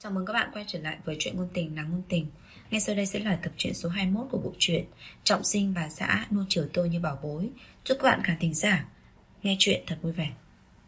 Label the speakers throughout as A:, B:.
A: Chào mừng các bạn quay trở lại với truyện ngôn tình Nàng Ngôn Tình. Ngay sau đây sẽ là tập truyện số 21 của bộ truyện Trọng Sinh Bà Xã Nuông Chiều Tôi Như Bảo Bối. Chúc các bạn khán thính giả nghe truyện thật vui vẻ.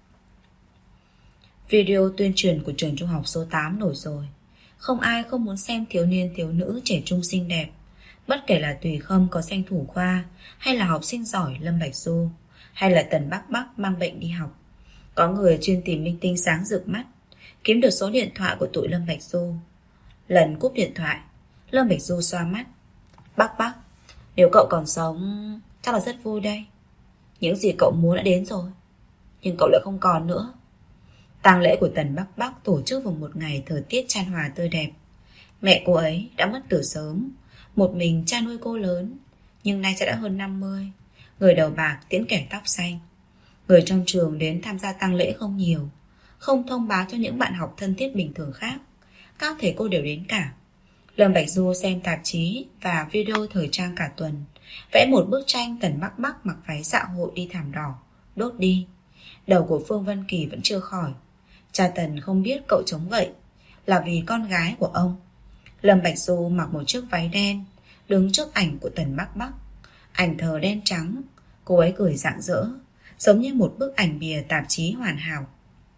A: Video tuyên truyền của trường trung học số 8 nổi rồi. Không ai không muốn xem thiếu niên thiếu nữ trẻ trung xinh đẹp. Bất kể là Tùy Khâm có danh thủ khoa, hay là học sinh giỏi Lâm Bạch Du, hay là Tần Bắc Bắc mang bệnh đi học. Có người chuyên tìm minh tinh sáng rực mắt, kiếm được số điện thoại của tụi Lâm Bạch Du. Lần cúp điện thoại, Lâm Bạch Du xoa mắt. Bắc Bắc, nếu cậu còn sống chắc là rất vui đây. Những gì cậu muốn đã đến rồi, nhưng cậu lại không còn nữa. Tang lễ của Tần Bắc Bắc tổ chức vào một ngày thời tiết chan hòa tươi đẹp. Mẹ cô ấy đã mất từ sớm, một mình cha nuôi cô lớn, nhưng nay đã hơn 50, người đầu bạc tiễn kẻ tóc xanh. Người trong trường đến tham gia tang lễ không nhiều, không thông báo cho những bạn học thân thiết bình thường khác. Các thầy cô đều đến cả. Lâm Bạch Du xem tạp chí và video thời trang cả tuần, vẽ một bức tranh Tần Bắc Bắc mặc váy dạ hội đi thảm đỏ, đốt đi. Đầu của Phương Vân Kỳ vẫn chưa khỏi. Cha Tần không biết cậu chống gậy là vì con gái của ông. Lâm Bạch Du mặc một chiếc váy đen, đứng trước ảnh của Tần Bắc Bắc. Ảnh thờ đen trắng, cô ấy cười rạng rỡ, giống như một bức ảnh bìa tạp chí hoàn hảo.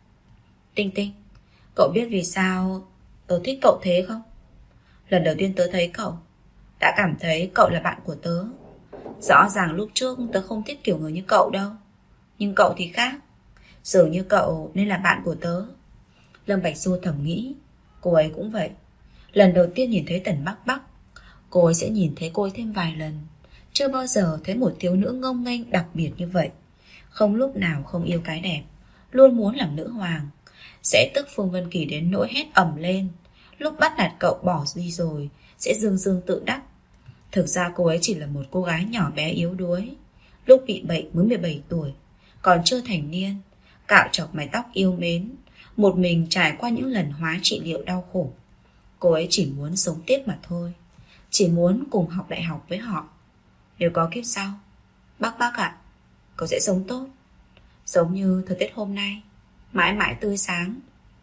A: Tinh Tinh, cậu biết vì sao tớ thích cậu thế không? Lần đầu tiên tớ thấy cậu, đã cảm thấy cậu là bạn của tớ. Rõ ràng lúc trước tớ không thích kiểu người như cậu đâu, nhưng cậu thì khác. Dường như cậu nên là bạn của tớ. Lâm Bạch Du thầm nghĩ. Cô ấy cũng vậy. Lần đầu tiên nhìn thấy Tần Bắc Bắc, cô ấy sẽ nhìn thấy cô ấy thêm vài lần. Chưa bao giờ thấy một thiếu nữ ngông nghênh đặc biệt như vậy. Không lúc nào không yêu cái đẹp, luôn muốn làm nữ hoàng. Sẽ tức Phương Vân Kỳ đến nỗi hét ầm lên. Lúc bắt nạt cậu bỏ đi rồi, sẽ dương dương tự đắc. Thực ra cô ấy chỉ là một cô gái nhỏ bé yếu đuối. Lúc bị bệnh mới 17 tuổi, còn chưa thành niên, cạo chọc mái tóc yêu mến, một mình trải qua những lần hóa trị liệu đau khổ. Cô ấy chỉ muốn sống tiếp mà thôi, chỉ muốn cùng học đại học với họ. Nếu có kiếp sau, Bắc Bắc ạ, cậu sẽ sống tốt, giống như thời tiết hôm nay, mãi mãi tươi sáng.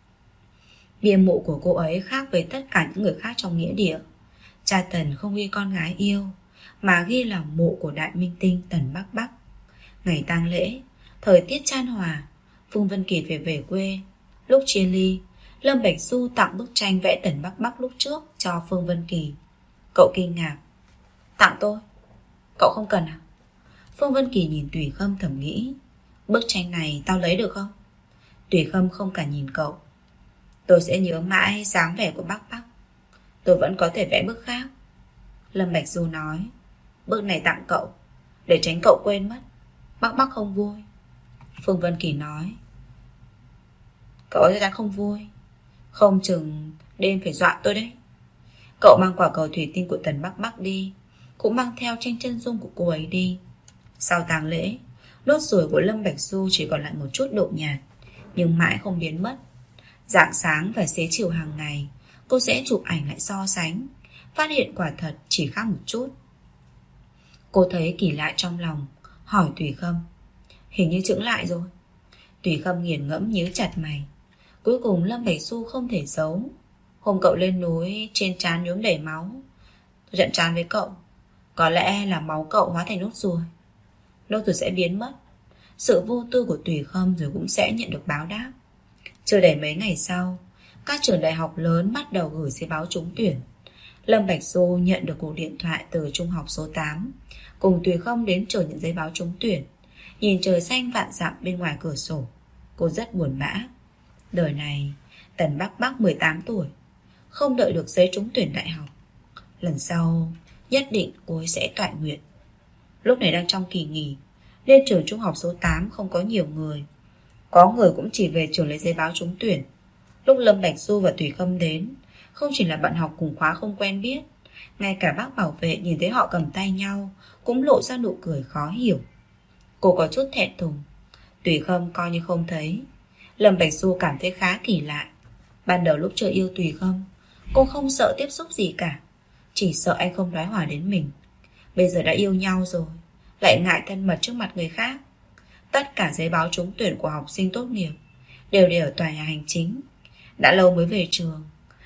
A: Bia mộ của cô ấy khác với tất cả những người khác trong nghĩa địa. Cha Tần không ghi con gái yêu, mà ghi là mộ của đại minh tinh Tần Bắc Bắc. Ngày tang lễ, thời tiết chan hòa, Phương Vân Kỳ về quê. Lúc chia ly, Lâm Bạch Du tặng bức tranh vẽ Tần Bắc Bắc lúc trước cho Phương Vân Kỳ. Cậu kinh ngạc. Tặng tôi? Cậu không cần à? Phương Vân Kỳ nhìn Tùy Khâm thầm nghĩ. Bức tranh này tao lấy được không? Tùy Khâm không cả nhìn cậu. Tôi sẽ nhớ mãi dáng vẻ của Bắc Bắc. Tôi vẫn có thể vẽ bức khác. Lâm Bạch Du nói. Bức này tặng cậu, để tránh cậu quên mất. Bắc Bắc không vui. Phương Vân Kỳ nói. Cậu ấy đang không vui, không chừng đêm phải dọa tôi đấy. Cậu mang quả cầu thủy tinh của Tần Bắc Bắc đi, cũng mang theo tranh chân dung của cô ấy đi. Sau tang lễ, nốt ruồi của Lâm Bạch Du chỉ còn lại một chút độ nhạt, nhưng mãi không biến mất. Rạng sáng và xế chiều hàng ngày, cô sẽ chụp ảnh lại so sánh, phát hiện quả thật chỉ khác một chút. Cô thấy kỳ lạ trong lòng, hỏi Tùy Khâm. Hình như chững lại rồi. Tùy Khâm nghiền ngẫm nhíu chặt mày. Cuối cùng Lâm Bạch Du không thể giấu. Hôm cậu lên núi, trên trán nhuốm đầy máu. Tôi giận chán với cậu. Có lẽ là máu cậu hóa thành nốt ruồi. Nốt ruồi sẽ biến mất. Sự vô tư của Tùy Khâm rồi cũng sẽ nhận được báo đáp. Chưa đầy mấy ngày sau, các trường đại học lớn bắt đầu gửi giấy báo trúng tuyển. Lâm Bạch Du nhận được cuộc điện thoại từ trung học số 8, cùng Tùy Khâm đến trường nhận giấy báo trúng tuyển. Nhìn trời xanh vạn dặm bên ngoài cửa sổ, cô rất buồn bã. Đời này Tần Bắc Bắc 18 tuổi, không đợi được giấy trúng tuyển đại học. Lần sau nhất định cô ấy sẽ toại nguyện. Lúc này đang trong kỳ nghỉ, nên trường trung học số 8 không có nhiều người. Có người cũng chỉ về trường lấy giấy báo trúng tuyển. Lúc Lâm Bạch Du và Tùy Khâm đến, không chỉ là bạn học cùng khóa không quen biết, ngay cả bác bảo vệ nhìn thấy họ cầm tay nhau cũng lộ ra nụ cười khó hiểu. Cô có chút thẹn thùng. Tùy Khâm coi như không thấy. Lâm Bạch Du cảm thấy khá kỳ lạ. Ban đầu lúc chưa yêu Tùy Khâm, cô không sợ tiếp xúc gì cả, chỉ sợ anh không đoái hòa đến mình. Bây giờ đã yêu nhau rồi, lại ngại thân mật trước mặt người khác. Tất cả giấy báo trúng tuyển của học sinh tốt nghiệp đều để ở tòa nhà hành chính. Đã lâu mới về trường,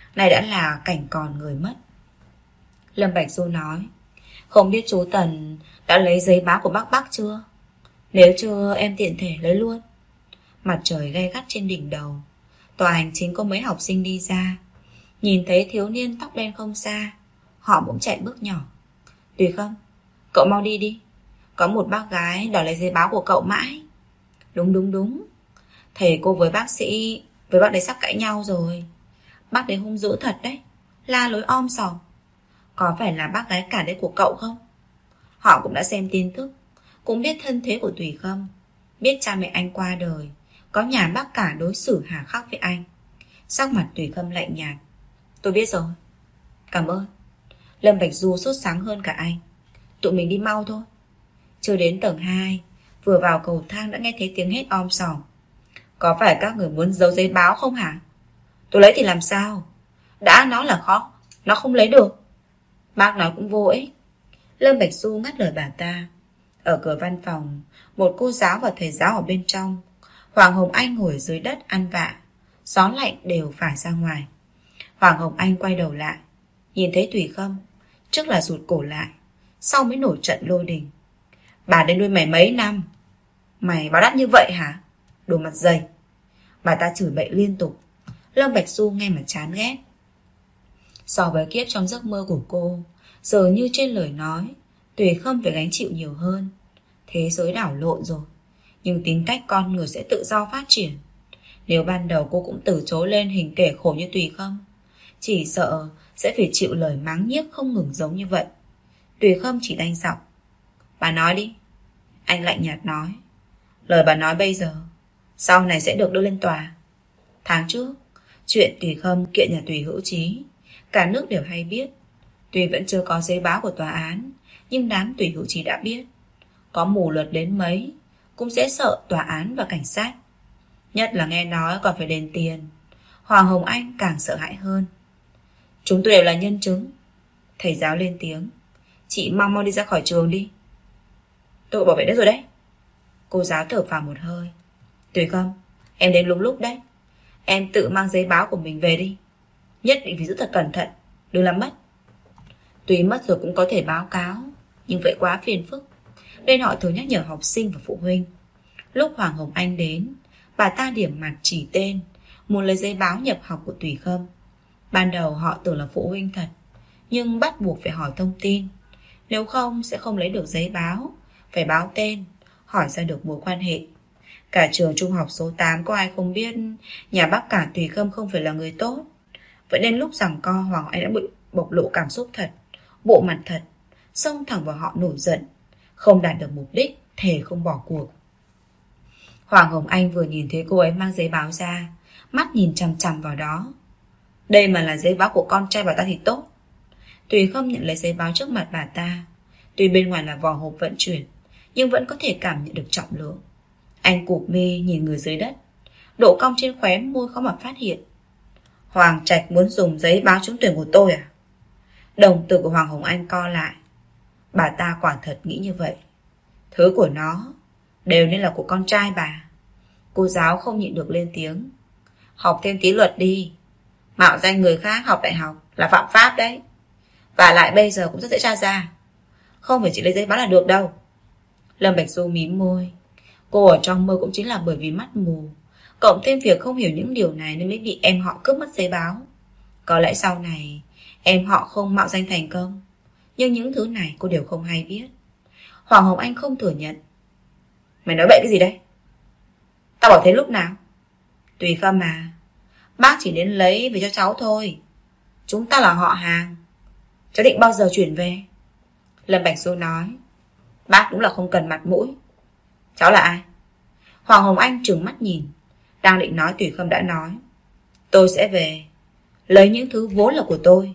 A: Này đã là cảnh còn người mất. Lâm Bạch Du nói, không biết chú Tần đã lấy giấy báo của bác chưa? Nếu chưa em tiện thể lấy luôn. Mặt trời gay gắt trên đỉnh đầu. Tòa hành chính có mấy học sinh đi ra. Nhìn thấy thiếu niên tóc đen không xa, họ bỗng chạy bước nhỏ. Tùy Khâm, cậu mau đi đi. Có một bác gái đòi lấy giấy báo của cậu mãi. Đúng. Thầy cô với bác sĩ, với bác đấy sắp cãi nhau rồi. Bác đấy hung dữ thật đấy, la lối om sòm. Có phải là bác gái cả đấy của cậu không? Họ cũng đã xem tin tức, cũng biết thân thế của Tùy Khâm, biết cha mẹ anh qua đời, có nhà bác cả đối xử hà khắc với anh. Sắc mặt Tùy Khâm lạnh nhạt. Tôi biết rồi. Cảm ơn. Lâm Bạch Du sốt sáng hơn cả anh. Tụi mình đi mau thôi. Chưa đến tầng 2, vừa vào cầu thang đã nghe thấy tiếng hét om sòm. Có phải các người muốn giấu giấy báo không hả? Tôi lấy thì làm sao? Đã nói là khó, nó không lấy được. Bác nói cũng vô ích. Lâm Bạch Du ngắt lời bà ta. Ở cửa văn phòng, một cô giáo và thầy giáo ở bên trong. Hoàng Hồng Anh ngồi dưới đất ăn vạ. Gió lạnh đều phải ra ngoài. Hoàng Hồng Anh quay đầu lại, nhìn thấy Tùy Khâm, trước là rụt cổ lại, sau mới nổi trận lôi đình. Bà đây nuôi mày mấy năm, mày báo đáp như vậy hả? Đồ mặt dày. Bà ta chửi bậy liên tục. Lâm Bạch Du nghe mà chán ghét. So với kiếp trong giấc mơ của cô, giờ như trên lời nói, Tùy Khâm phải gánh chịu nhiều hơn. Thế giới đảo lộn rồi, nhưng tính cách con người sẽ tự do phát triển. Nếu ban đầu cô cũng từ chối lên hình kẻ khổ như Tùy Khâm, chỉ sợ sẽ phải chịu lời mắng nhiếc không ngừng giống như vậy. Tùy Khâm chỉ đanh giọng. Bà nói đi. Anh lạnh nhạt nói. Lời bà nói bây giờ, sau này sẽ được đưa lên tòa. Tháng trước, chuyện Tùy Khâm kiện nhà Tùy Hữu Chí, cả nước đều hay biết. Tuy vẫn chưa có giấy báo của tòa án, nhưng đám Tùy Hữu Chí đã biết. Có mù lượt đến mấy, cũng sẽ sợ tòa án và cảnh sát. Nhất là nghe nói còn phải đền tiền. Hoàng Hồng Anh càng sợ hãi hơn. Chúng tôi đều là nhân chứng. Thầy giáo lên tiếng. Chị mau đi ra khỏi trường đi. Tôi bảo vệ đấy rồi đấy. Cô giáo thở phào một hơi. Tùy Khâm, em đến đúng lúc đấy. Em tự mang giấy báo của mình về đi. Nhất định phải giữ thật cẩn thận, đừng làm mất. Tuy mất rồi cũng có thể báo cáo, nhưng vậy quá phiền phức, nên họ thường nhắc nhở học sinh và phụ huynh. Lúc Hoàng Hồng Anh đến, bà ta điểm mặt chỉ tên, muốn lấy giấy báo nhập học của Tùy Khâm. Ban đầu họ tưởng là phụ huynh thật, nhưng bắt buộc phải hỏi thông tin. Nếu không sẽ không lấy được giấy báo, phải báo tên, hỏi ra được mối quan hệ. Cả trường trung học số 8 có ai không biết nhà bác cả Tùy Khâm không phải là người tốt. Vậy nên lúc giằng co, Hoàng Anh đã bị bộc lộ cảm xúc thật, bộ mặt thật, xông thẳng vào họ nổi giận. Không đạt được mục đích, thề không bỏ cuộc. Hoàng Hồng Anh vừa nhìn thấy cô ấy mang giấy báo ra, mắt nhìn chằm chằm vào đó. Đây mà là giấy báo của con trai bà ta thì tốt. Tùy Khâm nhận lấy giấy báo trước mặt bà ta. Tuy bên ngoài là vỏ hộp vận chuyển, nhưng vẫn có thể cảm nhận được trọng lượng. Anh cụp mi nhìn người dưới đất, độ cong trên khóe môi khó mà phát hiện. Hoàng Trạch muốn dùng giấy báo trúng tuyển của tôi à? Đồng tử của Hoàng Hồng Anh co lại. Bà ta quả thật nghĩ như vậy. Thứ của nó đều nên là của con trai bà. Cô giáo không nhịn được lên tiếng. Học thêm tí luật đi. Mạo danh người khác học đại học là phạm pháp đấy. Và lại bây giờ cũng rất dễ tra ra. Không phải chỉ lấy giấy báo là được đâu. Lâm Bạch Du mím môi. Cô ở trong mơ cũng chính là bởi vì mắt mù, cộng thêm việc không hiểu những điều này nên mới bị em họ cướp mất giấy báo. Có lẽ sau này em họ không mạo danh thành công, nhưng những thứ này cô đều không hay biết. Hoàng Hồng Anh không thừa nhận. Mày nói bậy cái gì đấy? Tao bảo thế lúc nào? Tùy Khâm mà, bác chỉ đến lấy về cho cháu thôi. Chúng ta là họ hàng. Cháu định bao giờ chuyển về? Lâm Bạch Du nói. Bác đúng là không cần mặt mũi. Cháu là ai? Hoàng Hồng Anh trừng mắt nhìn. Đang định nói Tùy Khâm đã nói. Tôi sẽ về lấy những thứ vốn là của tôi.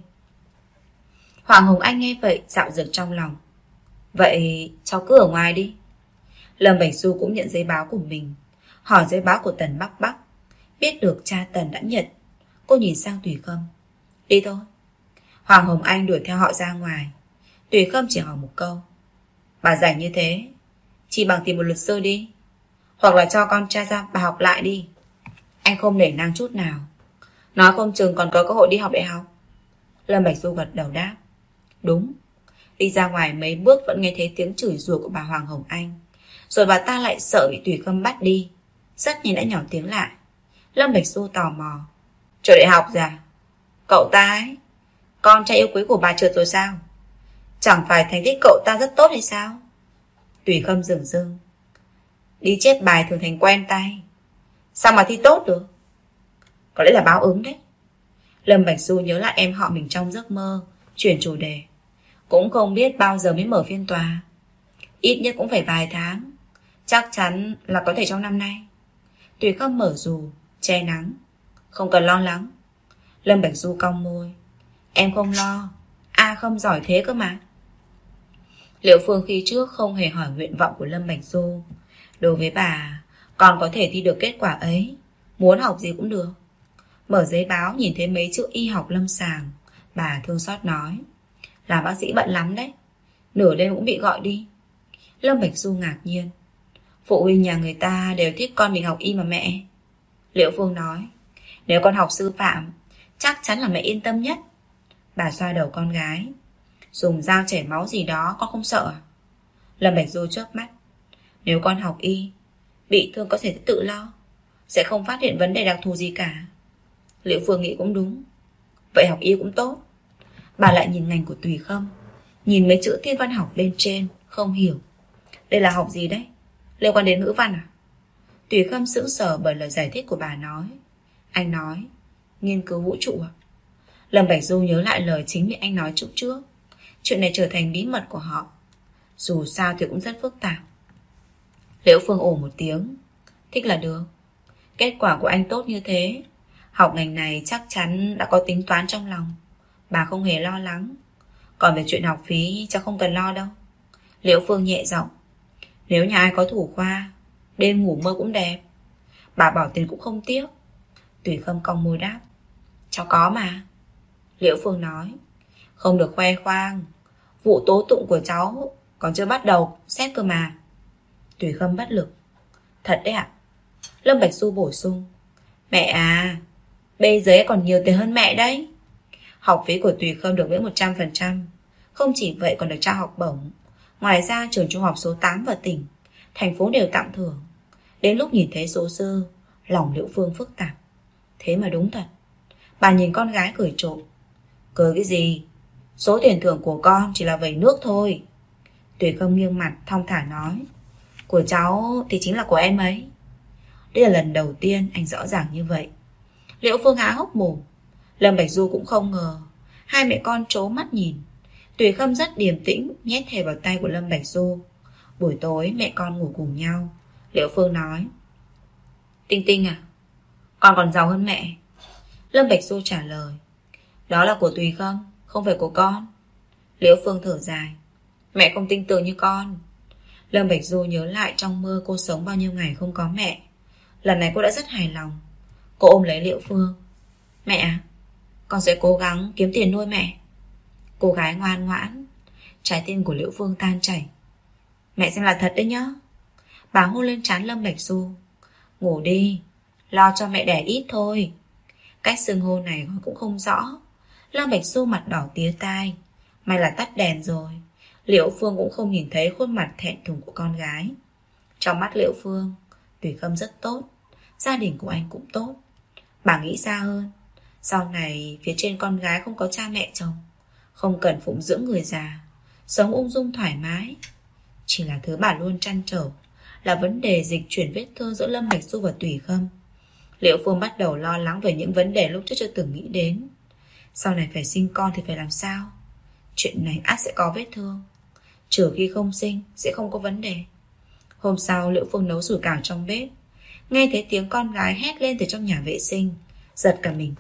A: Hoàng Hồng Anh nghe vậy dạo dực trong lòng. Vậy cháu cứ ở ngoài đi. Lâm Bạch Du cũng nhận giấy báo của mình, hỏi giấy báo của Tần Bắc Bắc. Biết được cha Tần đã nhận. Cô nhìn sang Tùy Khâm. Đi thôi. Hoàng Hồng Anh đuổi theo họ ra ngoài. Tùy Khâm chỉ hỏi một câu. Bà rảnh như thế, chỉ bằng tìm một luật sư đi, hoặc là cho con trai ra bà học lại đi. Anh không nể nang chút nào. Nói không chừng còn có cơ hội đi học đại học. Lâm Bạch Du gật đầu đáp. Đúng. Đi ra ngoài mấy bước vẫn nghe thấy tiếng chửi rủa của bà Hoàng Hồng Anh. Rồi bà ta lại sợ bị Tùy Khâm bắt đi, rất nhanh đã nhỏ tiếng lại. Lâm Bạch Du tò mò. Trường đại học à? Cậu ta ấy, con trai yêu quý của bà trượt rồi sao? Chẳng phải thành tích cậu ta rất tốt hay sao? Tùy Khâm dửng dưng. Đi chép bài thường thành quen tay, sao mà thi tốt được? Có lẽ là báo ứng đấy. Lâm Bạch Du nhớ lại em họ mình trong giấc mơ, chuyển chủ đề. Cũng không biết bao giờ mới mở phiên tòa. Ít nhất cũng phải vài tháng. Chắc chắn là có thể trong năm nay. Tùy Khâm mở dù, che nắng. Không cần lo lắng. Lâm Bạch Du cong môi. Em không lo. Không giỏi thế cơ mà. Liệu Phương khi trước không hề hỏi nguyện vọng của Lâm Bạch Du. Đối với bà, còn có thể thi được kết quả ấy, muốn học gì cũng được. Mở giấy báo nhìn thấy mấy chữ y học lâm sàng, bà thương xót nói. Làm bác sĩ bận lắm đấy, nửa đêm cũng bị gọi đi. Lâm Bạch Du ngạc nhiên. Phụ huynh nhà người ta đều thích con mình học y mà mẹ. Liệu Phương nói. Nếu con học sư phạm, chắc chắn là mẹ yên tâm nhất. Bà xoa đầu con gái. Dùng dao chảy máu gì đó con không sợ à? Lâm Bạch Du chớp mắt. Nếu con học y, bị thương có thể tự lo, sẽ không phát hiện vấn đề đặc thù gì cả. Liệu Phương nghĩ cũng đúng. Vậy học y cũng tốt. Bà lại nhìn ngành của Tùy Khâm, nhìn mấy chữ thiên văn học bên trên, không hiểu. Đây là học gì đấy? Liên quan đến ngữ văn à? Tùy Khâm sững sờ bởi lời giải thích của bà nói. Anh nói nghiên cứu vũ trụ à? Lâm Bạch Du nhớ lại lời chính miệng anh nói chút trước. Chuyện này trở thành bí mật của họ. Dù sao thì cũng rất phức tạp. Liễu Phương ồ một tiếng. Thích là được. Kết quả của anh tốt như thế, học ngành này chắc chắn đã có tính toán trong lòng. Bà không hề lo lắng. Còn về chuyện học phí chắc không cần lo đâu. Liễu Phương nhẹ giọng. Nếu nhà ai có thủ khoa, đêm ngủ mơ cũng đẹp. Bà bỏ tiền cũng không tiếc. Tùy Khâm cong môi đáp. Cháu có mà. Liễu Phương nói. Không được khoe khoang. Vụ tố tụng của cháu còn chưa bắt đầu xét cơ mà. Tùy Khâm bất lực. Thật đấy ạ? Lâm Bạch Du bổ sung. Mẹ à, bây giờ còn nhiều tiền hơn mẹ đấy. Học phí của Tùy Khâm được miễn 100%. Không chỉ vậy còn được trao học bổng. Ngoài ra trường trung học số 8 và tỉnh, thành phố đều tặng thưởng. Đến lúc nhìn thấy số dư, lòng Liễu Phương phức tạp. Thế mà đúng thật. Bà nhìn con gái cười trộm. Cười cái gì? Số tiền thưởng của con chỉ là vẩy nước thôi. Tùy Khâm nghiêng mặt thong thả nói. Của cháu thì chính là của em ấy. Đây là lần đầu tiên anh rõ ràng như vậy. Liễu Phương há hốc mồm. Lâm Bạch Du cũng không ngờ. Hai mẹ con trố mắt nhìn. Tùy Khâm rất điềm tĩnh nhét thẻ vào tay của Lâm Bạch Du. Buổi tối mẹ con ngủ cùng nhau. Liễu Phương nói. Tinh Tinh à, con còn giàu hơn mẹ. Lâm Bạch Du trả lời. Đó là của Tùy Khâm, không phải của con. Liễu Phương thở dài. Mẹ không tin tưởng như con. Lâm Bạch Du nhớ lại trong mơ cô sống bao nhiêu ngày không có mẹ. Lần này cô đã rất hài lòng. Cô ôm lấy Liễu Phương. Mẹ à, con sẽ cố gắng kiếm tiền nuôi mẹ. Cô gái ngoan ngoãn. Trái tim của Liễu Phương tan chảy. Mẹ xem là thật đấy nhá. Bà hôn lên trán Lâm Bạch Du. Ngủ đi, lo cho mẹ đẻ ít thôi. Cách xưng hô này cũng không rõ. Lâm Bạch Du mặt đỏ tía tai. May là tắt đèn rồi. Liễu Phương cũng không nhìn thấy khuôn mặt thẹn thùng của con gái. Trong mắt Liễu Phương, Tùy Khâm rất tốt, gia đình của anh cũng tốt. Bà nghĩ xa hơn. Sau này phía trên con gái không có cha mẹ chồng, không cần phụng dưỡng người già, sống ung dung thoải mái. Chỉ là thứ bà luôn trăn trở là vấn đề dịch chuyển vết thương giữa Lâm Bạch Du và Tùy Khâm. Liễu Phương bắt đầu lo lắng về những vấn đề lúc trước chưa từng nghĩ đến. Sau này phải sinh con thì phải làm sao? Chuyện này ắt sẽ có vết thương. Trừ khi không sinh sẽ không có vấn đề. Hôm sau Liễu Phương nấu sủi cảo trong bếp, nghe thấy tiếng con gái hét lên từ trong nhà vệ sinh, giật cả mình.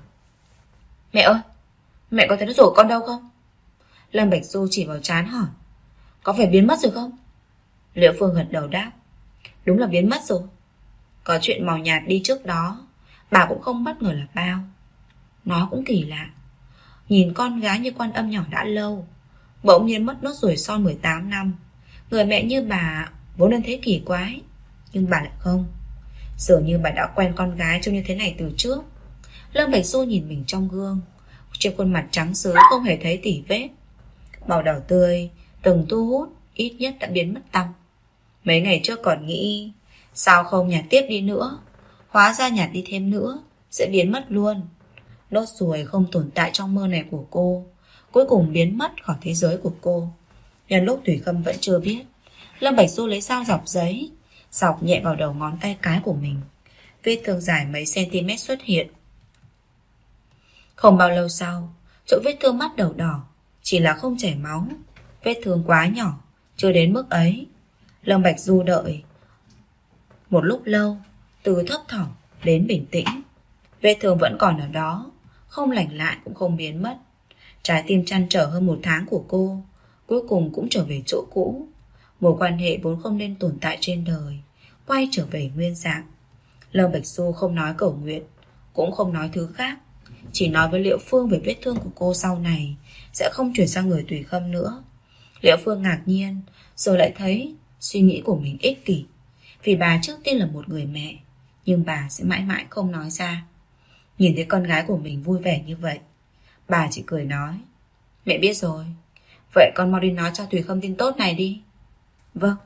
A: Mẹ ơi, mẹ có thấy nó rổ con đâu không? Lâm Bạch Du chỉ vào trán hỏi. Có phải biến mất rồi không? Liễu Phương gật đầu đáp. Đúng là biến mất rồi. Có chuyện màu nhạt đi trước đó, bà cũng không bất ngờ là bao. Nó cũng kỳ lạ. Nhìn con gái như Quan Âm nhỏ đã lâu, bỗng nhiên mất nốt ruồi son 18 năm. Người mẹ như bà vốn nên thấy kỳ quái, nhưng bà lại không. Dường như bà đã quen con gái trông như thế này từ trước. Lâm Bạch Du nhìn mình trong gương. Trên khuôn mặt trắng xứ không hề thấy tỉ vết. Màu đỏ tươi từng thu hút ít nhất đã biến mất tăm. Mấy ngày trước còn nghĩ sao không nhạt tiếp đi nữa, hóa ra nhạt đi thêm nữa sẽ biến mất luôn. Nốt ruồi không tồn tại trong mơ này của cô, cuối cùng biến mất khỏi thế giới của cô. Nhân lúc Thủy Khâm vẫn chưa biết, Lâm Bạch Du lấy dao dọc giấy, dọc nhẹ vào đầu ngón tay cái của mình. Vết thương dài mấy cm xuất hiện. Không bao lâu sau, chỗ vết thương bắt đầu đỏ, chỉ là không chảy máu. Vết thương quá nhỏ, chưa đến mức ấy. Lâm Bạch Du đợi một lúc lâu, từ thấp thỏm đến bình tĩnh. Vết thương vẫn còn ở đó, không lành lại cũng không biến mất. Trái tim trăn trở hơn 1 tháng của cô cuối cùng cũng trở về chỗ cũ. Mối quan hệ vốn không nên tồn tại trên đời quay trở về nguyên dạng. Lâm Bạch Du không nói cầu nguyện, cũng không nói thứ khác, chỉ nói với Liệu Phương về vết thương của cô sau này sẽ không chuyển sang người Tùy Khâm nữa. Liệu Phương ngạc nhiên, rồi lại thấy suy nghĩ của mình ích kỷ, vì bà trước tiên là một người mẹ, nhưng bà sẽ mãi mãi không nói ra. Nhìn thấy con gái của mình vui vẻ như vậy, bà chỉ cười nói: Mẹ biết rồi, vậy con mau đi nói cho Tùy Khâm tin tốt này đi. Vâng.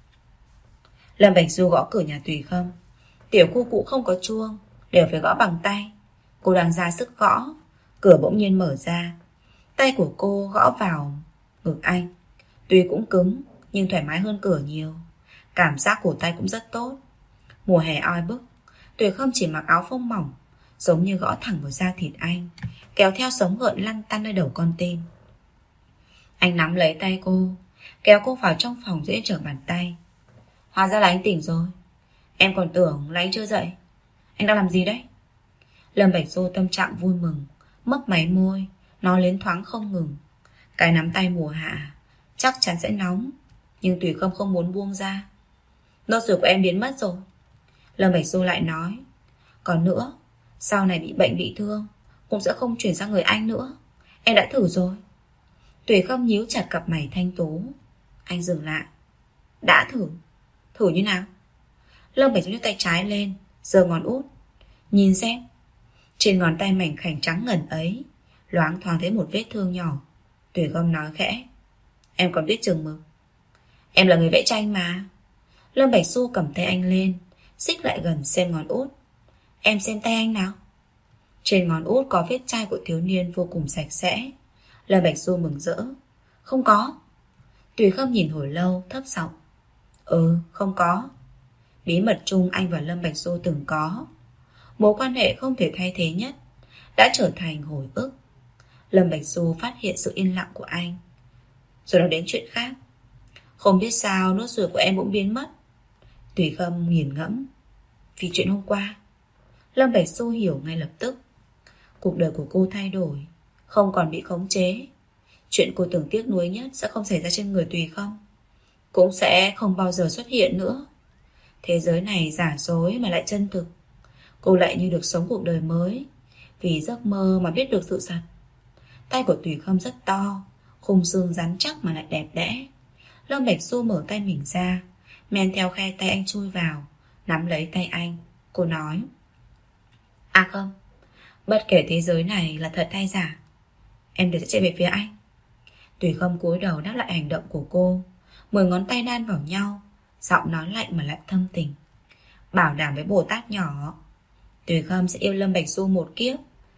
A: Lâm Bạch Du gõ cửa nhà Tùy Khâm. Tiểu khu cụ không có chuông, đều phải gõ bằng tay. Cô đang ra sức gõ, cửa bỗng nhiên mở ra. Tay của cô gõ vào ngực anh. Tuy cũng cứng, nhưng thoải mái hơn cửa nhiều. Cảm giác của tay cũng rất tốt. Mùa hè oi bức, Tùy Khâm chỉ mặc áo phông mỏng, giống như gõ thẳng vào da thịt anh, kéo theo sống gợn lăn tăn nơi đầu con tim. Anh nắm lấy tay cô, kéo cô vào trong phòng dễ trở bàn tay. Hóa ra là anh tỉnh rồi. Em còn tưởng là anh chưa dậy. Anh đang làm gì đấy? Lâm Bạch Du tâm trạng vui mừng, mấp máy môi, nói lên thoáng không ngừng. Cái nắm tay mùa hạ chắc chắn sẽ nóng, nhưng Tùy Khâm không muốn buông ra. Nốt ruồi của em biến mất rồi. Lâm Bạch Du lại nói. Còn nữa, sau này bị bệnh bị thương cũng sẽ không chuyển sang người anh nữa. Em đã thử rồi. Tùy Khâm nhíu chặt cặp mày thanh tú. Anh dừng lại. Đã thử? Thử như nào? Lâm Bạch Du nhấc tay trái lên, giơ ngón út. Nhìn xem. Trên ngón tay mảnh khảnh trắng ngần ấy loáng thoáng thấy một vết thương nhỏ. Tùy Khâm nói khẽ. Em còn biết chừng mực. Em là người vẽ tranh mà. Lâm Bạch Du cầm tay anh lên, xích lại gần xem ngón út. Em xem tay anh nào. Trên ngón út có vết chai của thiếu niên vô cùng sạch sẽ. Lâm Bạch Du mừng rỡ. Không có. Tùy Khâm nhìn hồi lâu, thấp giọng. Không có. Bí mật chung anh và Lâm Bạch Du từng có. Mối quan hệ không thể thay thế nhất đã trở thành hồi ức. Lâm Bạch Du phát hiện sự yên lặng của anh, rồi nói đến chuyện khác. Không biết sao nốt ruồi của em cũng biến mất. Tùy Khâm nghiền ngẫm. Vì chuyện hôm qua. Lâm Bạch Du hiểu ngay lập tức. Cuộc đời của cô thay đổi, không còn bị khống chế. Chuyện cô từng tiếc nuối nhất sẽ không xảy ra trên người Tùy Khâm, cũng sẽ không bao giờ xuất hiện nữa. Thế giới này giả dối mà lại chân thực. Cô lại như được sống cuộc đời mới, vì giấc mơ mà biết được sự thật. Tay của Tùy Khâm rất to, khung xương rắn chắc mà lại đẹp đẽ. Lâm Bạch Du mở tay mình ra, men theo khe tay anh chui vào, nắm lấy tay anh. Cô nói. À không, bất kể thế giới này là thật hay giả, em đều sẽ chạy về phía anh. Tùy Khâm cúi đầu đáp lại hành động của cô. 10 ngón tay đan vào nhau, giọng nói lạnh mà lại thâm tình. Bảo đảm với Bồ Tát nhỏ, Tùy Khâm sẽ yêu Lâm Bạch Du một kiếp,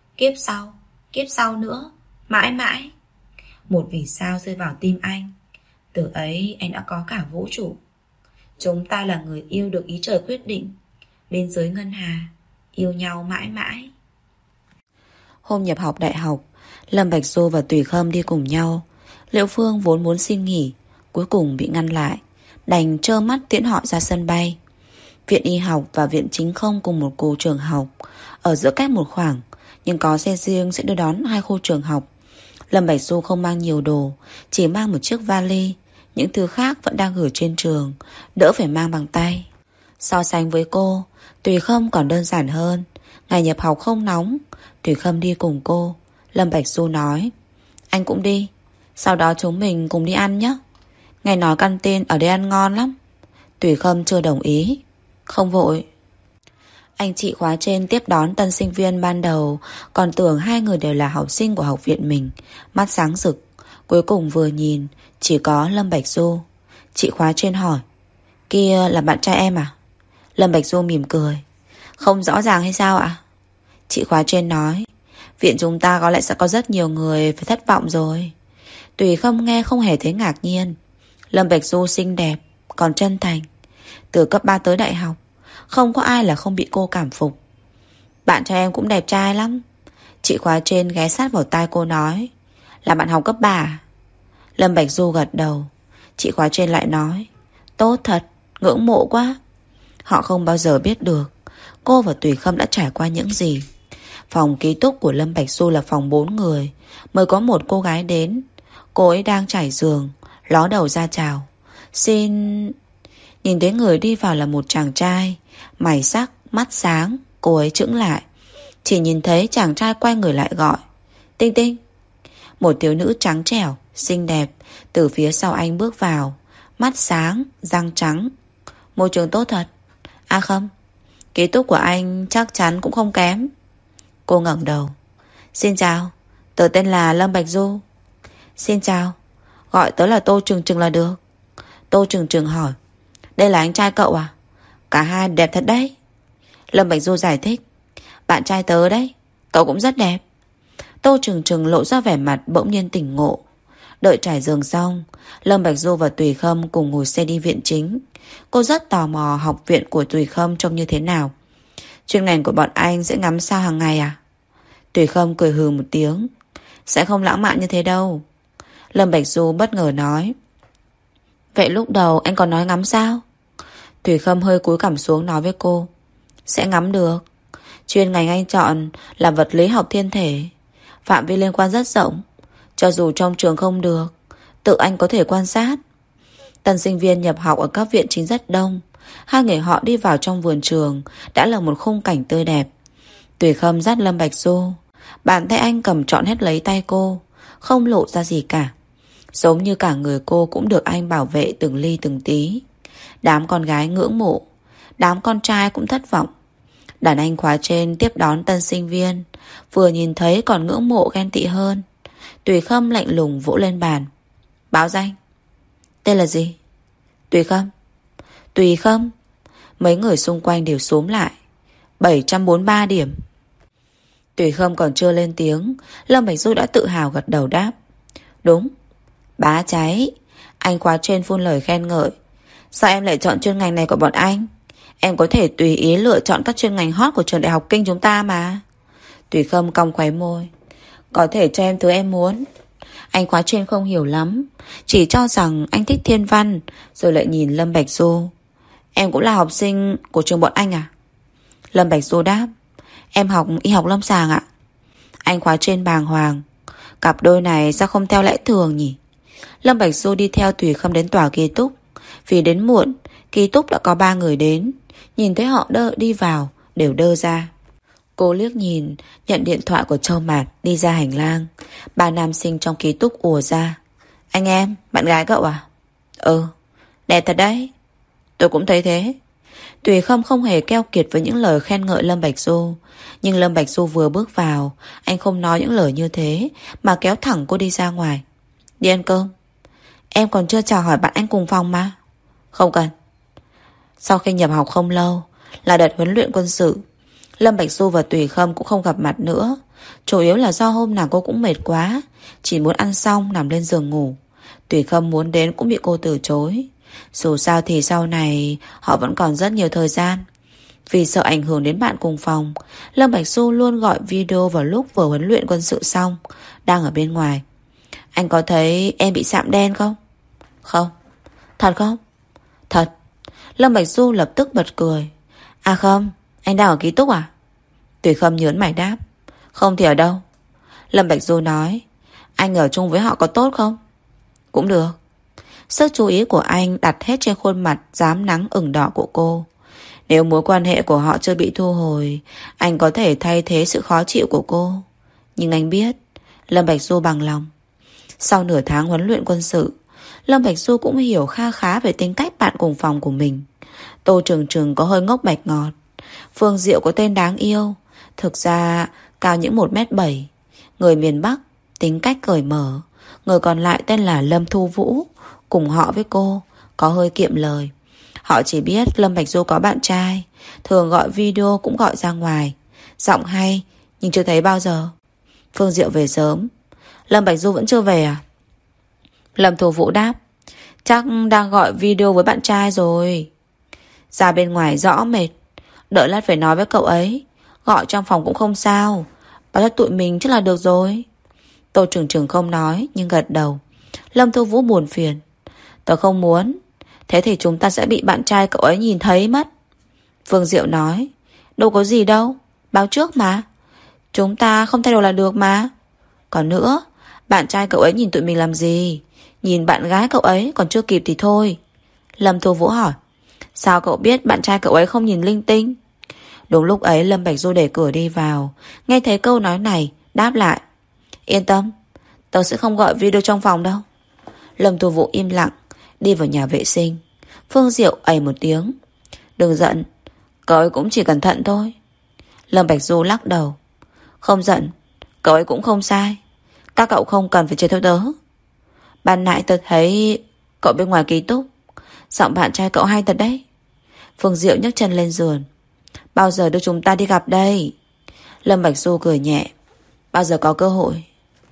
A: kiếp sau nữa, mãi mãi. Một vì sao rơi vào tim anh, từ ấy anh đã có cả vũ trụ. Chúng ta là người yêu được ý trời quyết định, bên dưới ngân hà, yêu nhau mãi mãi. Hôm nhập học đại học, Lâm Bạch Du và Tùy Khâm đi cùng nhau. Liệu Phương vốn muốn xin nghỉ, cuối cùng bị ngăn lại, đành trơ mắt tiễn họ ra sân bay. Viện y học và viện chính không cùng một khu trường học, ở giữa cách một khoảng, nhưng có xe riêng sẽ đưa đón hai khu trường học. Lâm Bạch Du không mang nhiều đồ, chỉ mang một chiếc vali. Những thứ khác vẫn đang gửi trên trường, đỡ phải mang bằng tay. So sánh với cô, Tùy Khâm còn đơn giản hơn. Ngày nhập học không nóng, Tùy Khâm đi cùng cô. Lâm Bạch Du nói. Anh cũng đi, sau đó chúng mình cùng đi ăn nhé. Nghe nói canteen ở đây ăn ngon lắm. Tùy Khâm chưa đồng ý. Không vội. Anh chị khóa trên tiếp đón tân sinh viên ban đầu còn tưởng hai người đều là học sinh của học viện mình, mắt sáng rực. Cuối cùng vừa nhìn chỉ có Lâm Bạch Du. Chị khóa trên hỏi: kia là bạn trai em à? Lâm Bạch Du mỉm cười: không rõ ràng hay sao ạ? Chị khóa trên nói: viện chúng ta có lẽ sẽ có rất nhiều người phải thất vọng rồi. Tùy Khâm nghe không hề thấy ngạc nhiên. Lâm Bạch Du xinh đẹp, còn chân thành. Từ cấp 3 tới đại học, không có ai là không bị cô cảm phục. Bạn trai em cũng đẹp trai lắm. Chị khóa trên ghé sát vào tai cô nói: là bạn học cấp 3 à? Lâm Bạch Du gật đầu. Chị khóa trên lại nói: tốt thật, ngưỡng mộ quá. Họ không bao giờ biết được cô và Tùy Khâm đã trải qua những gì. Phòng ký túc của Lâm Bạch Du là phòng 4 người, mới có một cô gái đến. Cô ấy đang trải giường, ló đầu ra chào: xin... Nhìn thấy người đi vào là một chàng trai, mày sắc, mắt sáng. Cô ấy chững lại. Chỉ nhìn thấy chàng trai quay người lại gọi: Tinh Tinh. Một thiếu nữ trắng trẻo, xinh đẹp từ phía sau anh bước vào. Mắt sáng, răng trắng. Môi trường tốt thật. À không, ký túc của anh chắc chắn cũng không kém. Cô ngẩng đầu: xin chào, tớ tên là Lâm Bạch Du. Xin chào, gọi tớ là Tô Trừng Trừng là được. Tô Trừng Trừng hỏi: đây là anh trai cậu à? Cả hai đẹp thật đấy. Lâm Bạch Du giải thích: bạn trai tớ đấy, cậu cũng rất đẹp. Tô Trừng Trừng lộ ra vẻ mặt bỗng nhiên tỉnh ngộ. Đợi trải giường xong, Lâm Bạch Du và Tùy Khâm cùng ngồi xe đi viện chính. Cô rất tò mò học viện của Tùy Khâm trông như thế nào. Chuyên ngành của bọn anh sẽ ngắm sao hàng ngày à? Tùy Khâm cười hừ một tiếng: sẽ không lãng mạn như thế đâu. Lâm Bạch Du bất ngờ nói: vậy lúc đầu anh còn nói ngắm sao? Tùy Khâm hơi cúi cằm xuống nói với cô: sẽ ngắm được. Chuyên ngành anh chọn là vật lý học thiên thể, phạm vi liên quan rất rộng. Cho dù trong trường không được, tự anh có thể quan sát. Tân sinh viên nhập học ở các viện chính rất đông. Hai người họ đi vào trong vườn trường đã là một khung cảnh tươi đẹp. Tùy Khâm dắt Lâm Bạch Du, bàn tay anh cầm trọn hết lấy tay cô, không lộ ra gì cả. Giống như cả người cô cũng được anh bảo vệ từng ly từng tí. Đám con gái ngưỡng mộ, đám con trai cũng thất vọng. Đàn anh khóa trên tiếp đón tân sinh viên, vừa nhìn thấy còn ngưỡng mộ ghen tị hơn. Tùy Khâm lạnh lùng vỗ lên bàn: báo danh. Tên là gì? Tùy Khâm. Tùy Khâm. Mấy người xung quanh đều xúm lại: 743 điểm. Tùy Khâm còn chưa lên tiếng, Lâm Bạch Du đã tự hào gật đầu đáp: đúng. Bá cháy. Anh khóa trên phun lời khen ngợi: sao em lại chọn chuyên ngành này của bọn anh? Em có thể tùy ý lựa chọn các chuyên ngành hot của trường đại học Kinh chúng ta mà. Tùy Khâm cong khóe môi: có thể cho em thứ em muốn. Anh khóa trên không hiểu lắm, chỉ cho rằng anh thích thiên văn, rồi lại nhìn Lâm Bạch Du: em cũng là học sinh của trường bọn anh à? Lâm Bạch Du đáp: em học y học lâm sàng ạ. Anh khóa trên bàng hoàng: cặp đôi này sao không theo lẽ thường nhỉ? Lâm Bạch Du đi theo Tùy Khâm đến tòa ký túc. Vì đến muộn, ký túc đã có 3 người đến. Nhìn thấy họ đi vào đều đơ ra. Cô liếc nhìn, nhận điện thoại của Châu Mạt, đi ra hành lang. 3 nam sinh trong ký túc ùa ra: anh em, bạn gái cậu à? Ừ, đẹp thật đấy. Tôi cũng thấy thế. Tùy Khâm không hề keo kiệt với những lời khen ngợi Lâm Bạch Du. Nhưng Lâm Bạch Du vừa bước vào, anh không nói những lời như thế, mà kéo thẳng cô đi ra ngoài: đi ăn cơm. Em còn chưa chào hỏi bạn anh cùng phòng mà. Không cần. Sau khi nhập học không lâu là đợt huấn luyện quân sự. Lâm Bạch Du và Tùy Khâm cũng không gặp mặt nữa. Chủ yếu là do hôm nào cô cũng mệt quá, chỉ muốn ăn xong nằm lên giường ngủ. Tùy Khâm muốn đến cũng bị cô từ chối. Dù sao thì sau này họ vẫn còn rất nhiều thời gian. Vì sợ ảnh hưởng đến bạn cùng phòng, Lâm Bạch Du luôn gọi video vào lúc vừa huấn luyện quân sự xong, đang ở bên ngoài: anh có thấy em bị sạm đen không? Không. Thật không? Thật. Lâm Bạch Du lập tức bật cười: à không, anh đang ở ký túc à? Tùy Khâm nhớn mày đáp: không thì ở đâu? Lâm Bạch Du nói: anh ở chung với họ có tốt không? Cũng được. Sức chú ý của anh đặt hết trên khuôn mặt rám nắng ửng đỏ của cô. Nếu mối quan hệ của họ chưa bị thu hồi, anh có thể thay thế sự khó chịu của cô. Nhưng anh biết Lâm Bạch Du bằng lòng. Sau nửa tháng huấn luyện quân sự, Lâm Bạch Du cũng hiểu kha khá về tính cách bạn cùng phòng của mình. Tô Trường Trường có hơi ngốc bạch ngọt. Phương Diệu có tên đáng yêu. Thực ra cao những 1m7, người miền Bắc, tính cách cởi mở. Người còn lại tên là Lâm Thu Vũ, cùng họ với cô, có hơi kiệm lời. Họ chỉ biết Lâm Bạch Du có bạn trai, thường gọi video cũng gọi ra ngoài. Giọng hay, nhưng chưa thấy bao giờ. Phương Diệu về sớm. Lâm Bạch Du vẫn chưa về à? Lâm Thu Vũ đáp, chắc đang gọi video với bạn trai rồi. Ra bên ngoài rõ mệt, đợi lát phải nói với cậu ấy. Gọi trong phòng cũng không sao, báo cho tụi mình chắc là được rồi. Tô Trường Trường không nói nhưng gật đầu. Lâm Thu Vũ buồn phiền, tớ không muốn. Thế thì chúng ta sẽ bị bạn trai cậu ấy nhìn thấy mất. Phương Diệu nói, đâu có gì đâu, báo trước mà. Chúng ta không thay đổi là được mà. Còn nữa, bạn trai cậu ấy nhìn tụi mình làm gì? Nhìn bạn gái cậu ấy còn chưa kịp thì thôi. Lâm Thu Vũ hỏi, sao cậu biết bạn trai cậu ấy không nhìn linh tinh? Đúng lúc ấy Lâm Bạch Du để cửa đi vào, nghe thấy câu nói này, đáp lại, yên tâm, tớ sẽ không gọi video trong phòng đâu. Lâm Thu Vũ im lặng, đi vào nhà vệ sinh. Phương Diệu ầy một tiếng, đừng giận, cậu ấy cũng chỉ cẩn thận thôi. Lâm Bạch Du lắc đầu, không giận, cậu ấy cũng không sai. Các cậu không cần phải chơi theo tớ. Ban nãy tớ thấy cậu bên ngoài ký túc, giọng bạn trai cậu hay thật đấy. Phương Diệu nhấc chân lên giường, bao giờ đưa chúng ta đi gặp đây? Lâm Bạch Du cười nhẹ, bao giờ có cơ hội?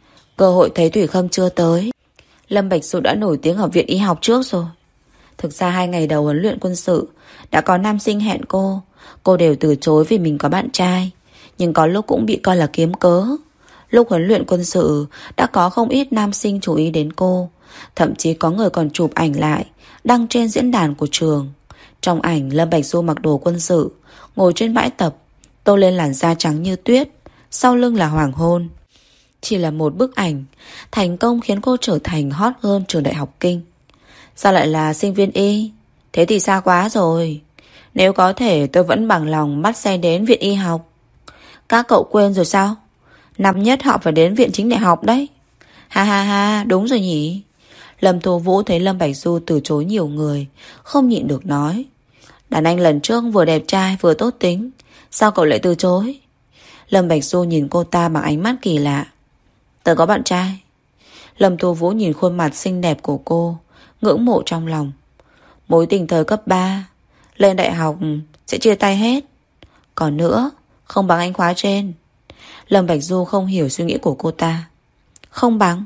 A: Cơ hội thấy Thủy Khâm chưa tới. Lâm Bạch Du đã nổi tiếng ở viện y học trước rồi. Thực ra 2 ngày đầu huấn luyện quân sự đã có nam sinh hẹn cô đều từ chối vì mình có bạn trai. Nhưng có lúc cũng bị coi là kiếm cớ. Lúc huấn luyện quân sự đã có không ít nam sinh chú ý đến cô. Thậm chí có người còn chụp ảnh lại, đăng trên diễn đàn của trường. Trong ảnh Lâm Bạch Du mặc đồ quân sự, ngồi trên bãi tập, tô lên làn da trắng như tuyết, sau lưng là hoàng hôn. Chỉ là một bức ảnh thành công khiến cô trở thành hot girl trường Đại học Kinh. Sao lại là sinh viên y? Thế thì xa quá rồi. Nếu có thể tôi vẫn bằng lòng bắt xe đến viện y học. Các cậu quên rồi sao? Năm nhất họ phải đến viện chính đại học đấy. Ha ha ha, đúng rồi nhỉ. Lâm Thu Vũ thấy Lâm Bạch Du từ chối nhiều người, không nhịn được nói, đàn anh lần trước vừa đẹp trai vừa tốt tính, sao cậu lại từ chối? Lâm Bạch Du nhìn cô ta bằng ánh mắt kỳ lạ. Tớ có bạn trai. Lâm Thu Vũ nhìn khuôn mặt xinh đẹp của cô, ngưỡng mộ trong lòng. Mối tình thời cấp 3, lên đại học sẽ chia tay hết. Còn nữa, không bằng anh khóa trên. Lâm Bạch Du không hiểu suy nghĩ của cô ta. Không bằng.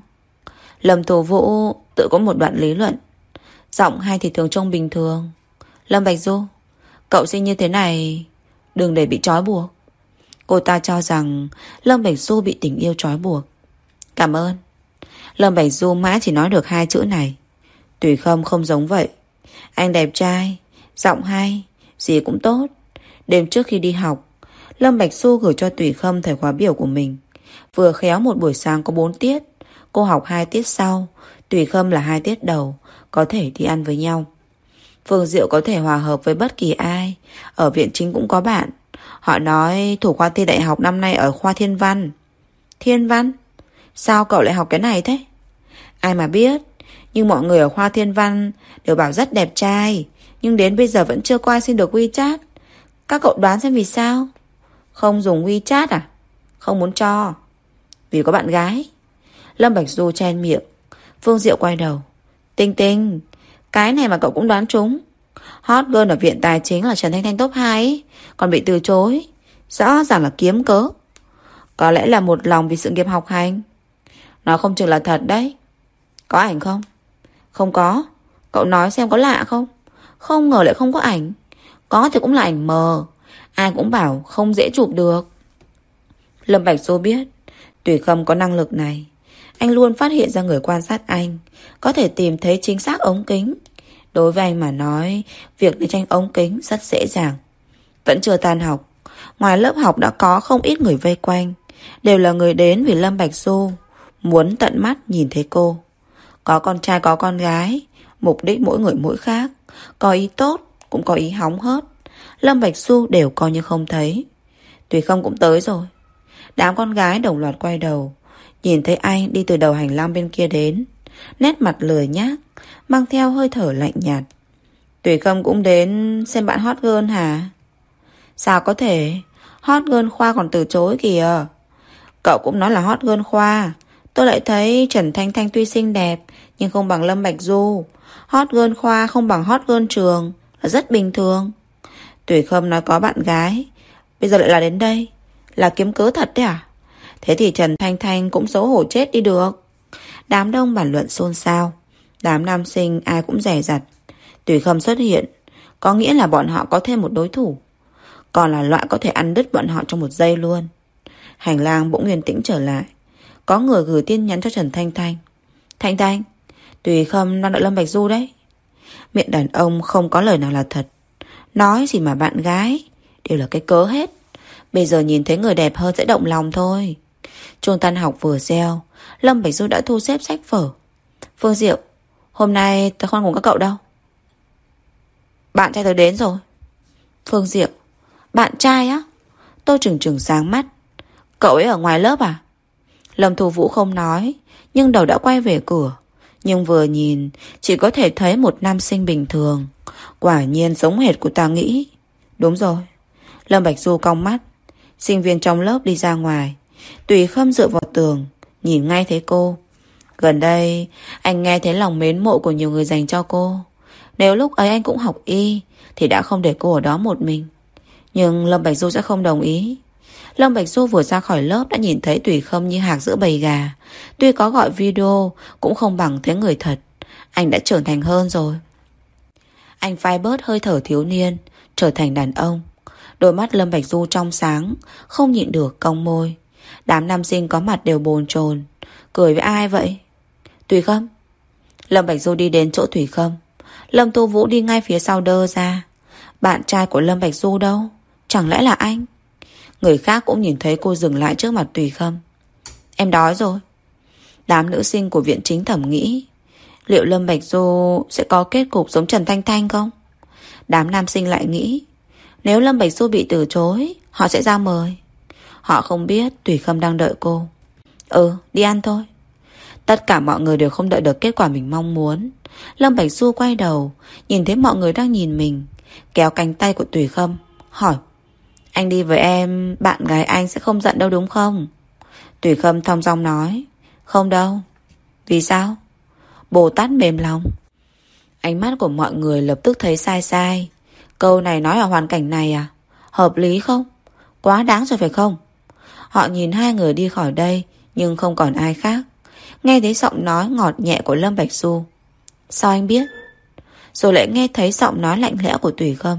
A: Lâm Thu Vũ tự có một đoạn lý luận. Giọng hay thì thường trông bình thường. Lâm Bạch Du, cậu sinh như thế này, đừng để bị trói buộc. Cô ta cho rằng Lâm Bạch Du bị tình yêu trói buộc. Cảm ơn. Lâm Bạch Du mãi chỉ nói được 2 chữ này. Tùy Khâm không giống vậy. Anh đẹp trai, giọng hay, gì cũng tốt. Đêm trước khi đi học, Lâm Bạch Du gửi cho Tùy Khâm thời khóa biểu của mình. Vừa khéo một buổi sáng có 4 tiết, cô học 2 tiết sau, Tùy Khâm là 2 tiết đầu, có thể đi ăn với nhau. Phương Diệu có thể hòa hợp với bất kỳ ai. Ở viện chính cũng có bạn. Họ nói thủ khoa thi đại học năm nay ở khoa Thiên Văn. Thiên Văn? Sao cậu lại học cái này thế? Ai mà biết. Nhưng mọi người ở khoa Thiên Văn đều bảo rất đẹp trai. Nhưng đến bây giờ vẫn chưa có ai xin được WeChat. Các cậu đoán xem vì sao? Không dùng WeChat à? Không muốn cho. Vì có bạn gái. Lâm Bạch Du chen miệng. Phương Diệu quay đầu. Tinh Tinh, cái này mà cậu cũng đoán trúng. Hot girl ở viện tài chính là Trần Thanh Thanh top 2 ấy, còn bị từ chối. Rõ ràng là kiếm cớ. Có lẽ là một lòng vì sự nghiệp học hành. Nó không chừng là thật đấy. Có ảnh không? Không có. Cậu nói xem có lạ không? Không ngờ lại không có ảnh. Có thì cũng là ảnh mờ. Ai cũng bảo không dễ chụp được. Lâm Bạch Du biết Tùy Khâm có năng lực này. Anh luôn phát hiện ra người quan sát anh, có thể tìm thấy chính xác ống kính. Đối với anh mà nói, việc để tranh ống kính rất dễ dàng. Vẫn chưa tan học, ngoài lớp học đã có không ít người vây quanh. Đều là người đến vì Lâm Bạch Du, muốn tận mắt nhìn thấy cô. Có con trai có con gái, mục đích mỗi người mỗi khác. Có ý tốt, cũng có ý hóng hớt. Lâm Bạch Du đều coi như không thấy. Tùy Không cũng tới rồi. Đám con gái đồng loạt quay đầu, nhìn thấy anh đi từ đầu hành lang bên kia đến, nét mặt lười nhác, mang theo hơi thở lạnh nhạt. Tùy Khâm cũng đến xem bạn hot girl hả?
B: Sao có thể? Hot girl Khoa còn từ chối kìa. Cậu cũng nói là hot girl Khoa. Tôi lại thấy Trần Thanh Thanh tuy xinh đẹp nhưng không bằng Lâm Bạch Du. Hot girl Khoa không bằng hot girl trường là rất bình thường. Tùy Khâm nói có bạn gái, bây giờ lại là đến đây. Là kiếm cớ thật đấy à? Thế thì Trần Thanh Thanh cũng xấu hổ chết đi được. Đám đông bàn luận xôn xao. Đám nam sinh ai cũng dè dặt. Tùy Khâm xuất hiện có nghĩa là bọn họ có thêm một đối thủ, còn là loại có thể ăn đứt bọn họ trong một giây luôn. Hành lang bỗng yên tĩnh trở lại. Có người gửi tin nhắn cho Trần Thanh Thanh. Thanh Thanh, Tùy Khâm đang đợi Lâm Bạch Du đấy. Miệng đàn ông không có lời nào là thật. Nói gì mà bạn gái, đều là cái cớ hết. Bây giờ nhìn thấy người đẹp hơn sẽ động lòng thôi. Chuông tan học vừa reo, Lâm Bạch Du đã thu xếp sách vở. Phương Diệu, hôm nay tớ không cùng các cậu đâu. Bạn trai tớ đến rồi. Phương Diệu, bạn trai á? Tôi trừng trừng sáng mắt. Cậu ấy ở ngoài lớp à? Lâm Thu Vũ không nói, nhưng đầu đã quay về cửa. Nhưng vừa nhìn chỉ có thể thấy một nam sinh bình thường. Quả nhiên giống hệt của ta nghĩ. Đúng rồi. Lâm Bạch Du cong mắt. Sinh viên trong lớp đi ra ngoài. Tùy Khâm dựa vào tường, nhìn ngay thấy cô. Gần đây anh nghe thấy lòng mến mộ của nhiều người dành cho cô. Nếu lúc ấy anh cũng học y thì đã không để cô ở đó một mình. Nhưng Lâm Bạch Du sẽ không đồng ý. Lâm Bạch Du vừa ra khỏi lớp đã nhìn thấy Tùy Khâm như hạc giữa bầy gà. Tuy có gọi video cũng không bằng thấy người thật. Anh đã trưởng thành hơn rồi. Anh phai bớt hơi thở thiếu niên, trở thành đàn ông. Đôi mắt Lâm Bạch Du trong sáng, không nhịn được cong môi. Đám nam sinh có mặt đều bồn chồn. Cười với ai vậy? Tùy Khâm. Lâm Bạch Du đi đến chỗ Tùy Khâm. Lâm Tô Vũ đi ngay phía sau đơ ra. Bạn trai của Lâm Bạch Du đâu? Chẳng lẽ là anh? Người khác cũng nhìn thấy cô dừng lại trước mặt Tùy Khâm. Em đói rồi. Đám nữ sinh của viện chính thẩm nghĩ, liệu Lâm Bạch Du sẽ có kết cục giống Trần Thanh Thanh không? Đám nam sinh lại nghĩ, nếu Lâm Bạch Du bị từ chối, họ sẽ ra mời. Họ không biết Tùy Khâm đang đợi cô. Đi ăn thôi. Tất cả mọi người đều không đợi được kết quả mình mong muốn. Lâm Bạch Du quay đầu, nhìn thấy mọi người đang nhìn mình, kéo cánh tay của Tùy Khâm, hỏi, anh đi với em, bạn gái anh sẽ không giận đâu đúng không? Tùy Khâm thong dong nói, không đâu. Vì sao? Bồ Tát mềm lòng. Ánh mắt của mọi người lập tức thấy sai sai. Câu này nói ở hoàn cảnh này à? Hợp lý không? Quá đáng rồi phải không? Họ nhìn hai người đi khỏi đây, nhưng không còn ai khác. Nghe thấy giọng nói ngọt nhẹ của Lâm Bạch Du. Sao anh biết? Rồi lại nghe thấy giọng nói lạnh lẽo của Tùy Khâm.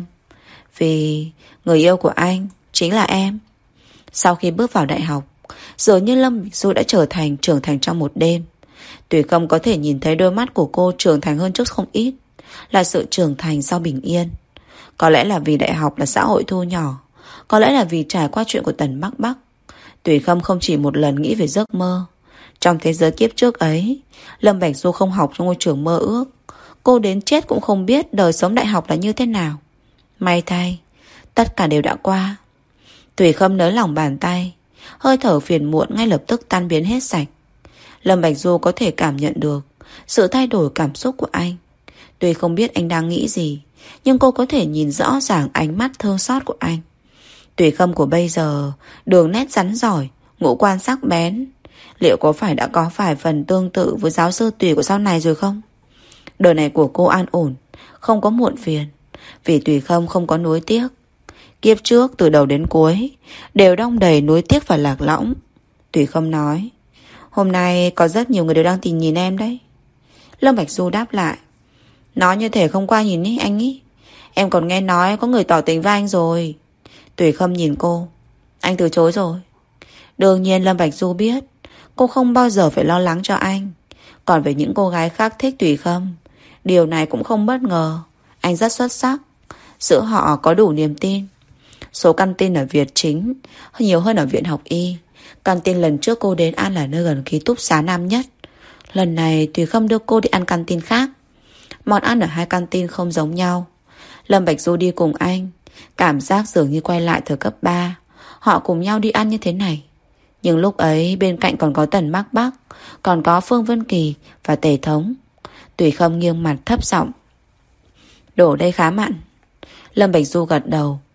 B: Vì người yêu của anh chính là em. Sau khi bước vào đại học, dường như Lâm Bạch Du đã trưởng thành trong một đêm. Tùy Khâm có thể nhìn thấy đôi mắt của cô trưởng thành hơn trước không ít. Là sự trưởng thành sau bình yên. Có lẽ là vì đại học là xã hội thu nhỏ. Có lẽ là vì trải qua chuyện của Tần Bắc Bắc. Tùy Khâm không chỉ một lần nghĩ về giấc mơ. Trong thế giới kiếp trước ấy, Lâm Bạch Du không học trong ngôi trường mơ ước. Cô đến chết cũng không biết đời sống đại học là như thế nào. May thay, tất cả đều đã qua. Tùy Khâm nới lỏng bàn tay. Hơi thở phiền muộn ngay lập tức tan biến hết sạch. Lâm Bạch Du có thể cảm nhận được sự thay đổi cảm xúc của anh. Tuy không biết anh đang nghĩ gì, nhưng cô có thể nhìn rõ ràng ánh mắt thương xót của anh. Tùy Khâm của bây giờ, đường nét rắn giỏi, ngũ quan sắc bén. Liệu có phải đã có vài phần tương tự với giáo sư Tùy của sau này rồi không? Đời này của cô an ổn, không có muộn phiền. Vì Tùy Khâm không có nuối tiếc. Kiếp trước từ đầu đến cuối đều đong đầy nuối tiếc và lạc lõng. Tùy Khâm nói, hôm nay có rất nhiều người đều đang tìm nhìn em đấy. Lâm Bạch Du đáp lại, nói như thể không qua nhìn ý anh ý. Em còn nghe nói có người tỏ tình với anh rồi. Tùy Khâm nhìn cô, anh từ chối rồi. Đương nhiên Lâm Bạch Du biết cô không bao giờ phải lo lắng cho anh. Còn về những cô gái khác thích Tùy Khâm, điều này cũng không bất ngờ. Anh rất xuất sắc, giữa họ có đủ niềm tin. Số căn tin ở Việt chính nhiều hơn ở viện học y. Căn tin lần trước cô đến ăn là nơi gần ký túc xá nam nhất. Lần này Tùy Khâm đưa cô đi ăn căn tin khác. Món ăn ở hai căn tin không giống nhau. Lâm Bạch Du đi cùng anh, cảm giác dường như quay lại thời cấp 3. Họ cùng nhau đi ăn như thế này. Nhưng lúc ấy bên cạnh còn có Tần Bắc Bắc, còn có Phương Vân Kỳ và Tề Thống. Tùy Khâm nghiêng mặt thấp giọng, đồ đây khá mặn. Lâm Bạch Du gật đầu.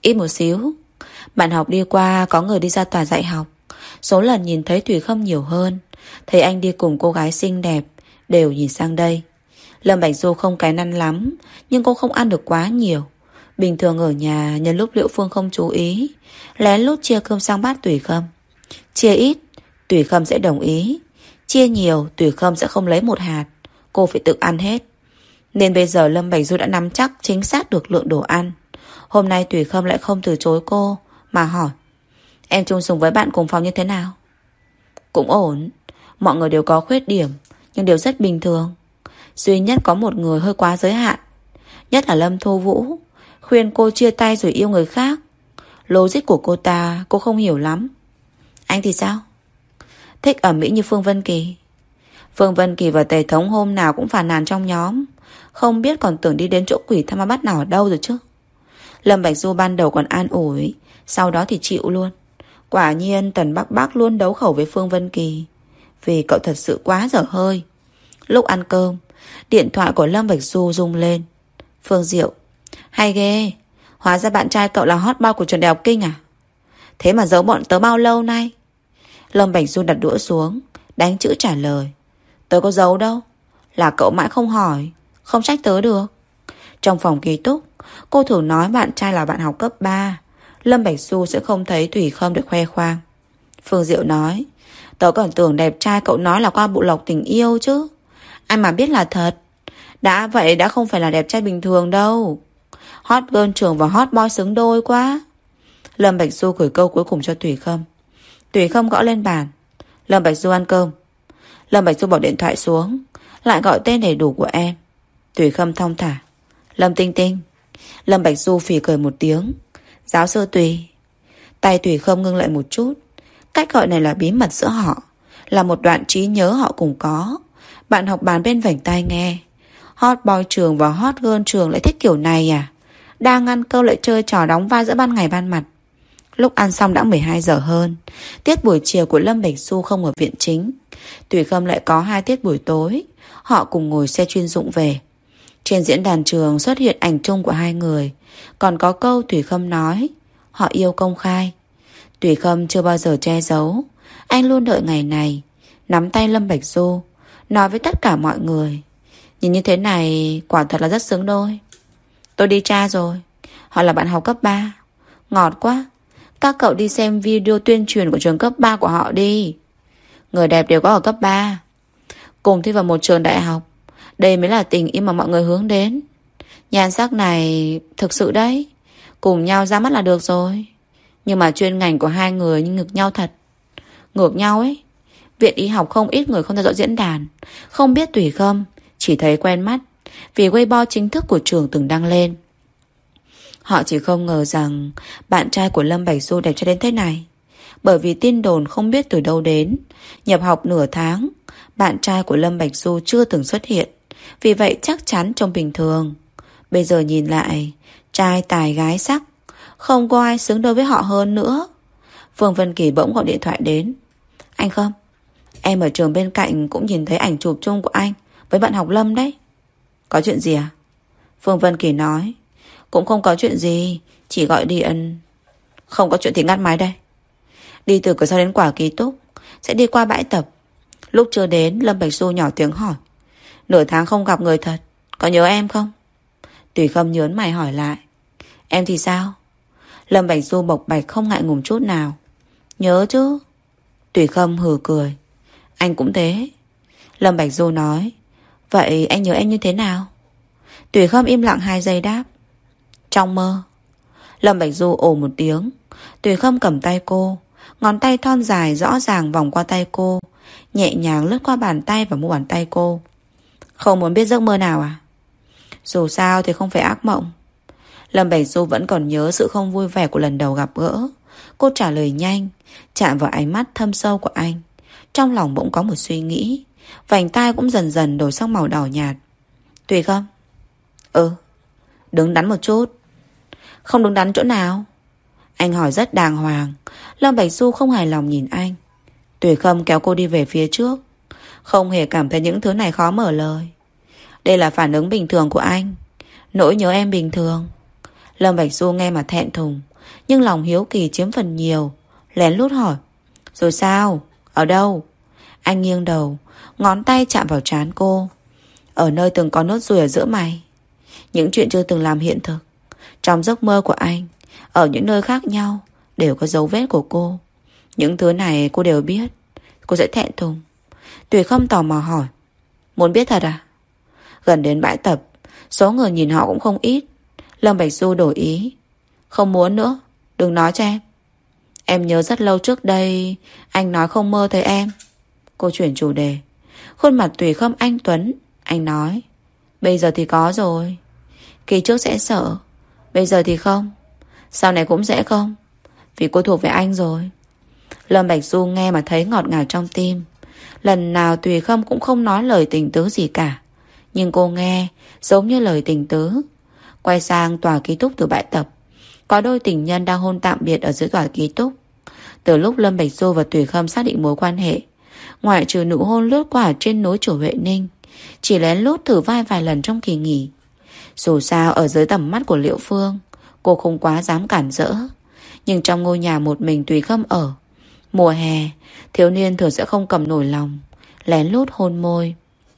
B: Ít một xíu. Bạn học đi qua có người đi ra tòa dạy học. Số lần nhìn thấy Thủy Khâm nhiều hơn. Thấy anh đi cùng cô gái xinh đẹp đều nhìn sang đây. Lâm Bạch Du không cái năn lắm, nhưng cô không ăn được quá nhiều. Bình thường ở nhà, nhân lúc Liễu Phương không chú ý, lén lút chia cơm sang bát Thủy Khâm. Chia ít, Thủy Khâm sẽ đồng ý. Chia nhiều, Thủy Khâm sẽ không lấy một hạt. Cô phải tự ăn hết. Nên bây giờ Lâm Bạch Du đã nắm chắc chính xác được lượng đồ ăn. Hôm nay Thủy Khâm lại không từ chối cô, mà hỏi: em chung sống với bạn cùng phòng như thế nào? Cũng ổn. Mọi người đều có khuyết điểm, nhưng đều rất bình thường. Duy nhất có một người hơi quá giới hạn, nhất là Lâm Thu Vũ. Khuyên cô chia tay rồi yêu người khác. Logic của cô ta cô không hiểu lắm. Anh thì sao? Thích ẩm mỹ như Phương Vân Kỳ. Phương Vân Kỳ và Tề Thống hôm nào cũng phàn nàn trong nhóm, không biết còn tưởng đi đến chỗ quỷ thăm ma bắt nào ở đâu rồi chứ. Lâm Bạch Du ban đầu còn an ủi, sau đó thì chịu luôn. Quả nhiên Tần Bắc Bắc luôn đấu khẩu với Phương Vân Kỳ, vì cậu thật sự quá dở hơi. Lúc ăn cơm, điện thoại của Lâm Bạch Du rung lên. Phương Diệu: hay ghê, hóa ra bạn trai cậu là hot boy của trường đại học Kinh à? Thế mà giấu bọn tớ bao lâu nay? Lâm Bạch Du đặt đũa xuống, đánh chữ trả lời: tớ có giấu đâu, là cậu mãi không hỏi, không trách tớ được. Trong phòng ký túc, cô thử nói bạn trai là bạn học cấp 3, Lâm Bạch Du sẽ không thấy Thủy Khâm được khoe khoang. Phương Diệu nói: tớ còn tưởng đẹp trai cậu nói là qua bộ lọc tình yêu chứ. Ai mà biết là thật. Đã vậy đã không phải là đẹp trai bình thường đâu. Hot girl trường và hot boy xứng đôi quá. Lâm Bạch Du gửi câu cuối cùng cho Thủy Khâm. Thủy Khâm gõ lên bàn: Lâm Bạch Du ăn cơm. Lâm Bạch Du bỏ điện thoại xuống, lại gọi tên đầy đủ của em. Thủy Khâm thong thả: Lâm Tinh Tinh. Lâm Bạch Du phì cười một tiếng: giáo sư Tùy. Tay Thủy Khâm ngưng lại một chút. Cách gọi này là bí mật giữa họ, là một đoạn trí nhớ họ cùng có. Bạn học bàn bên vảnh tai nghe. Hot boy trường và hot girl trường lại thích kiểu này à? Đang ăn cơm lại chơi trò đóng vai giữa ban ngày ban mặt. Lúc ăn xong đã 12 giờ hơn. Tiết buổi chiều của Lâm Bạch Du không ở viện chính. Thủy Khâm lại có 2 tiết buổi tối. Họ cùng ngồi xe chuyên dụng về. Trên diễn đàn trường xuất hiện ảnh chung của 2 người. Còn có câu Thủy Khâm nói: họ yêu công khai. Thủy Khâm chưa bao giờ che giấu. Anh luôn đợi ngày này, nắm tay Lâm Bạch Du, nói với tất cả mọi người: nhìn như thế này quả thật là rất xứng đôi. Tôi đi tra rồi, họ là bạn học cấp 3. Ngọt quá. Các cậu đi xem video tuyên truyền của trường cấp 3 của họ đi. Người đẹp đều có ở cấp 3, cùng thi vào một trường đại học. Đây mới là tình yêu mà mọi người hướng đến. Nhan sắc này thực sự đấy, cùng nhau ra mắt là được rồi. Nhưng mà chuyên ngành của 2 người nhưng ngược nhau thật. Ngược nhau ấy. Viện y học không ít người không theo dõi diễn đàn, không biết Thủy Khâm, chỉ thấy quen mắt vì Weibo chính thức của trường từng đăng lên. Họ chỉ không ngờ rằng bạn trai của Lâm Bạch Du đẹp trai đến thế này. Bởi vì tin đồn không biết từ đâu đến, nhập học nửa tháng, bạn trai của Lâm Bạch Du chưa từng xuất hiện. Vì vậy chắc chắn trông bình thường. Bây giờ nhìn lại, trai tài gái sắc, không có ai xứng đôi với họ hơn nữa. Phương Vân Kỳ bỗng gọi điện thoại đến. Anh Khâm, em ở trường bên cạnh cũng nhìn thấy ảnh chụp chung của anh với bạn học Lâm đấy. Có chuyện gì à? Phương Vân Kỳ nói. Cũng không có chuyện gì, chỉ gọi điện. Không có chuyện thì ngắt máy đây. Đi từ cửa sau đến quả ký túc, sẽ đi qua bãi tập. Lúc chưa đến, Lâm Bạch Du nhỏ tiếng hỏi: nửa tháng không gặp người thật, có nhớ em không? Thủy Khâm nhớn mày hỏi lại: em thì sao? Lâm Bạch Du bộc bạch không ngại ngùng chút nào: nhớ chứ. Thủy Khâm hừ cười: anh cũng thế. Lâm Bạch Du nói: vậy anh nhớ em như thế nào? Thủy Khâm im lặng 2 giây đáp: trong mơ. Lâm Bạch Du ồ một tiếng. Thủy Khâm cầm tay cô, ngón tay thon dài rõ ràng vòng qua tay cô, nhẹ nhàng lướt qua bàn tay và mu bàn tay cô. Không muốn biết giấc mơ nào à? Dù sao thì không phải ác mộng. Lâm Bạch Du vẫn còn nhớ sự không vui vẻ của lần đầu gặp gỡ. Cô trả lời nhanh, chạm vào ánh mắt thâm sâu của anh. Trong lòng bỗng có một suy nghĩ. Vành tai cũng dần dần đổi sang màu đỏ nhạt. Thủy Khâm. Đứng đắn một chút. Không đứng đắn chỗ nào? Anh hỏi rất đàng hoàng. Lâm Bạch Du không hài lòng nhìn anh. Thủy Khâm kéo cô đi về phía trước, không hề cảm thấy những thứ này khó mở lời. Đây là phản ứng bình thường của anh. Nỗi nhớ em bình thường. Lâm Bạch Du nghe mà thẹn thùng, nhưng lòng hiếu kỳ chiếm phần nhiều. Lén lút hỏi: rồi sao? Ở đâu? Anh nghiêng đầu, ngón tay chạm vào trán cô. Ở nơi từng có nốt ruồi ở giữa mày. Những chuyện chưa từng làm hiện thực. Trong giấc mơ của anh, ở những nơi khác nhau, đều có dấu vết của cô. Những thứ này cô đều biết. Cô sẽ thẹn thùng. Tùy Không tò mò hỏi: muốn biết thật à? Gần đến bãi tập, số người nhìn họ cũng không ít. Lâm Bạch Du đổi ý: không muốn nữa, đừng nói cho em. Em nhớ rất lâu trước đây anh nói không mơ thấy em. Cô chuyển chủ đề. Khuôn mặt Tùy Không anh tuấn. Anh nói: bây giờ thì có rồi. Kỳ trước sẽ sợ, bây giờ thì không. Sau này cũng sẽ không, vì cô thuộc về anh rồi. Lâm Bạch Du nghe mà thấy ngọt ngào trong tim. Lần nào Tùy Không cũng không nói lời tình tứ gì cả, nhưng cô nghe giống như lời tình tứ. Quay sang tòa ký túc từ bãi tập, có đôi tình nhân đang hôn tạm biệt ở dưới tòa ký túc. Từ lúc Lâm Bạch Du và Tùy Không xác định mối quan hệ, ngoại trừ nụ hôn lướt qua trên núi Chủ Huệ Ninh, chỉ lén lút thử vai vài lần trong kỳ nghỉ. Dù sao ở dưới tầm mắt của Liễu Phương, cô không quá dám cản rỡ. Nhưng trong ngôi nhà một mình Tùy Không ở, mùa hè, thiếu niên thường sẽ không cầm nổi lòng, lén lút hôn môi.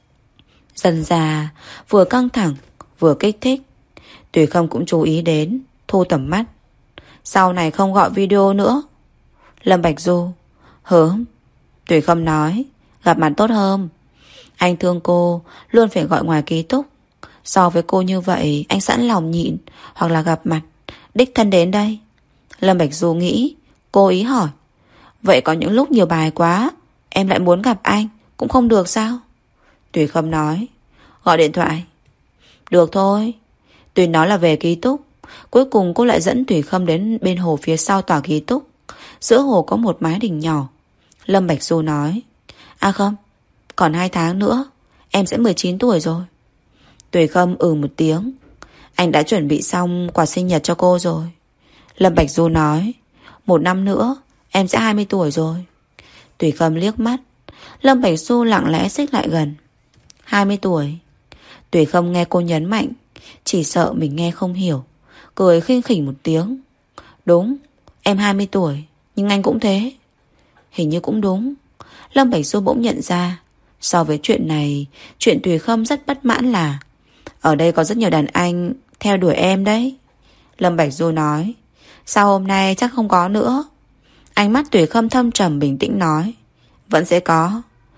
B: Dần dà, vừa căng thẳng, vừa kích thích. Tùy Không cũng chú ý đến, thu tầm mắt. Sau này không gọi video nữa. Lâm Bạch Du: hớm. Tùy Không nói: gặp mặt tốt hơn. Anh thương cô, luôn phải gọi ngoài ký túc. So với cô như vậy, anh sẵn lòng nhịn, hoặc là gặp mặt, đích thân đến đây. Lâm Bạch Du nghĩ, cố ý hỏi: vậy có những lúc nhiều bài quá, em lại muốn gặp anh, cũng không được sao? Tùy Không nói: gọi điện thoại. Được thôi. Tùy nói là về ký túc. Cuối cùng cô lại dẫn Tùy Không đến bên hồ phía sau tòa ký túc. Giữa hồ có một mái đình nhỏ. Lâm Bạch Du nói: à không, còn 2 tháng nữa em sẽ 19 tuổi rồi. Tùy Không một tiếng: anh đã chuẩn bị xong quà sinh nhật cho cô rồi. Lâm Bạch Du nói: 1 năm nữa em sẽ 20 tuổi rồi. Tùy Không liếc mắt. Lâm Bạch Du lặng lẽ xích lại gần. 20 tuổi. Tùy Không nghe cô nhấn mạnh, chỉ sợ mình nghe không hiểu, cười khinh khỉnh một tiếng. Đúng, em 20 tuổi, nhưng anh cũng thế. Hình như cũng đúng. Lâm Bạch Du bỗng nhận ra, so với chuyện này, chuyện Tùy Không rất bất mãn là ở đây có rất nhiều đàn anh theo đuổi em đấy. Lâm Bạch Du nói: sao hôm nay chắc không có nữa? Ánh mắt Tùy Không thâm trầm bình tĩnh nói: vẫn sẽ có.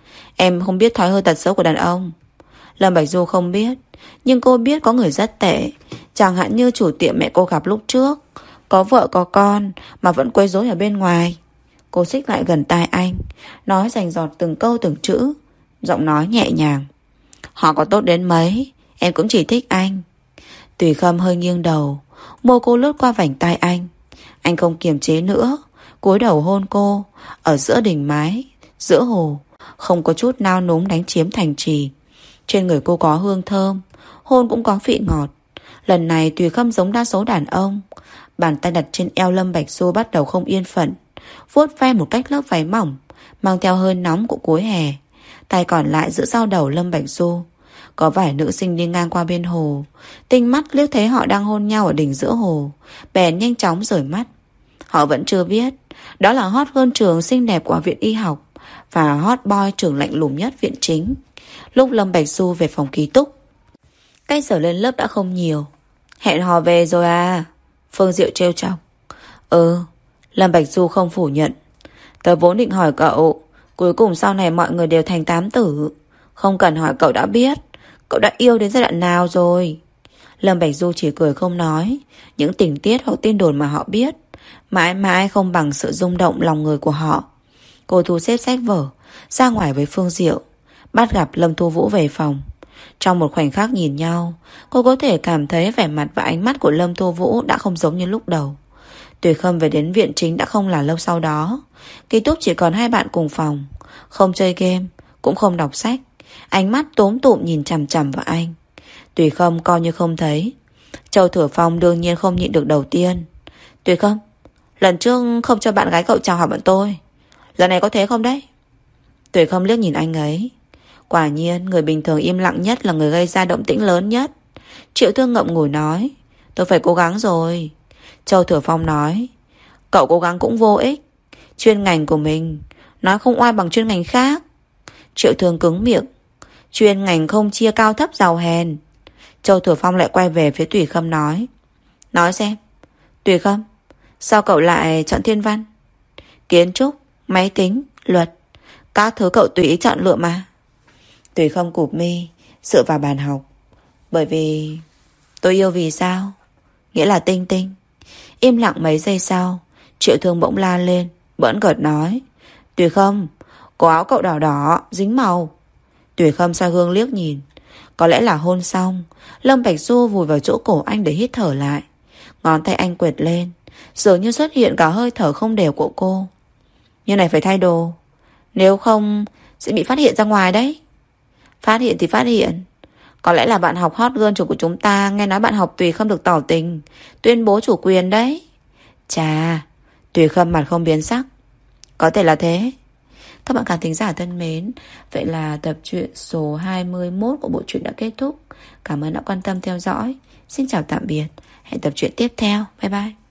B: Em không biết thói hư tật xấu của đàn ông. Lâm Bạch Du không biết, nhưng cô biết có người rất tệ. Chẳng hạn như chủ tiệm mẹ cô gặp lúc trước, có vợ có con mà vẫn quấy rối ở bên ngoài. Cô xích lại gần tai anh, nói rành rọt từng câu từng chữ, giọng nói nhẹ nhàng: họ có tốt đến mấy, em cũng chỉ thích anh. Tùy Không hơi nghiêng đầu, môi cô lướt qua vành tai anh. Anh không kiềm chế nữa, cúi đầu hôn cô. Ở giữa đỉnh mái, giữa hồ, không có chút nao núng đánh chiếm thành trì. Trên người cô có hương thơm, hôn cũng có vị ngọt. Lần này Tùy Không giống đa số đàn ông. Bàn tay đặt trên eo Lâm Bạch Du bắt đầu không yên phận, vuốt ve một cách lớp váy mỏng, mang theo hơi nóng của cuối hè. Tay còn lại giữ sau đầu Lâm Bạch Du. Có vài nữ sinh đi ngang qua bên hồ, tinh mắt liếc thấy họ đang hôn nhau ở đỉnh giữa hồ, bèn nhanh chóng rời mắt. Họ vẫn chưa biết đó là hot girl trường xinh đẹp của viện y học và hot boy trường lạnh lùng nhất viện chính. Lúc Lâm Bạch Du về phòng ký túc, cách giờ lên lớp đã không nhiều. Hẹn hò về rồi à? Phương Diệu trêu chọc. Lâm Bạch Du không phủ nhận. Tớ vốn định hỏi cậu, cuối cùng sau này mọi người đều thành tám tử. Không cần hỏi cậu đã biết. Cậu đã yêu đến giai đoạn nào rồi? Lâm Bạch Du chỉ cười không nói. Những tình tiết hoặc tin đồn mà họ biết mãi mãi không bằng sự rung động lòng người của họ. Cô thu xếp sách vở, ra ngoài với Phương Diệu, bắt gặp Lâm Thu Vũ về phòng. Trong một khoảnh khắc nhìn nhau, cô có thể cảm thấy vẻ mặt và ánh mắt của Lâm Thu Vũ đã không giống như lúc đầu. Tùy Không về đến viện chính đã không là lâu sau đó. Ký túc chỉ còn 2 bạn cùng phòng, không chơi game, cũng không đọc sách. Ánh mắt tốm tụm nhìn chằm chằm vào anh. Tùy Không coi như không thấy. Châu Thừa Phong đương nhiên không nhịn được đầu tiên. Tùy Không, lần trước không cho bạn gái cậu chào hỏi bọn tôi, lần này có thế không đấy? Tùy Không liếc nhìn anh ấy. Quả nhiên người bình thường im lặng nhất là người gây ra động tĩnh lớn nhất. Triệu Thương ngậm ngùi nói: tôi phải cố gắng rồi. Châu Thừa Phong nói, cậu cố gắng cũng vô ích. Chuyên ngành của mình nói không oai bằng chuyên ngành khác. Triệu Thương cứng miệng. Chuyên ngành không chia cao thấp giàu hèn. Châu Thừa Phong lại quay về phía Tùy Khâm nói xem, Tùy Khâm, sao cậu lại chọn thiên văn? Kiến trúc, máy tính, luật, các thứ cậu tùy ý chọn lựa mà. Tùy Khâm cụp mi, dựa vào bàn học. Bởi vì tôi yêu vì sao, nghĩa là Tinh Tinh. Im lặng mấy giây sau, Triệu Thương bỗng la lên, bỡn cợt nói, Tùy Khâm, cổ áo cậu đỏ đỏ, dính màu. Tùy Khâm soi gương liếc nhìn. Có lẽ là hôn xong, Lâm Bạch Du vùi vào chỗ cổ anh để hít thở lại. Ngón tay anh quệt lên, dường như xuất hiện cả hơi thở không đều của cô. Như này phải thay đồ, nếu không sẽ bị phát hiện ra ngoài đấy. Phát hiện thì phát hiện. Có lẽ là bạn học hot girl chủ của chúng ta nghe nói bạn học Tùy Khâm được tỏ tình, tuyên bố chủ quyền đấy. Chà, Tùy Khâm mặt không biến sắc. Có thể là thế. Các bạn khán thính giả thân mến, vậy là tập truyện số 21 của bộ truyện đã kết thúc. Cảm ơn đã quan tâm theo dõi. Xin chào tạm biệt. Hẹn tập truyện tiếp theo. Bye bye.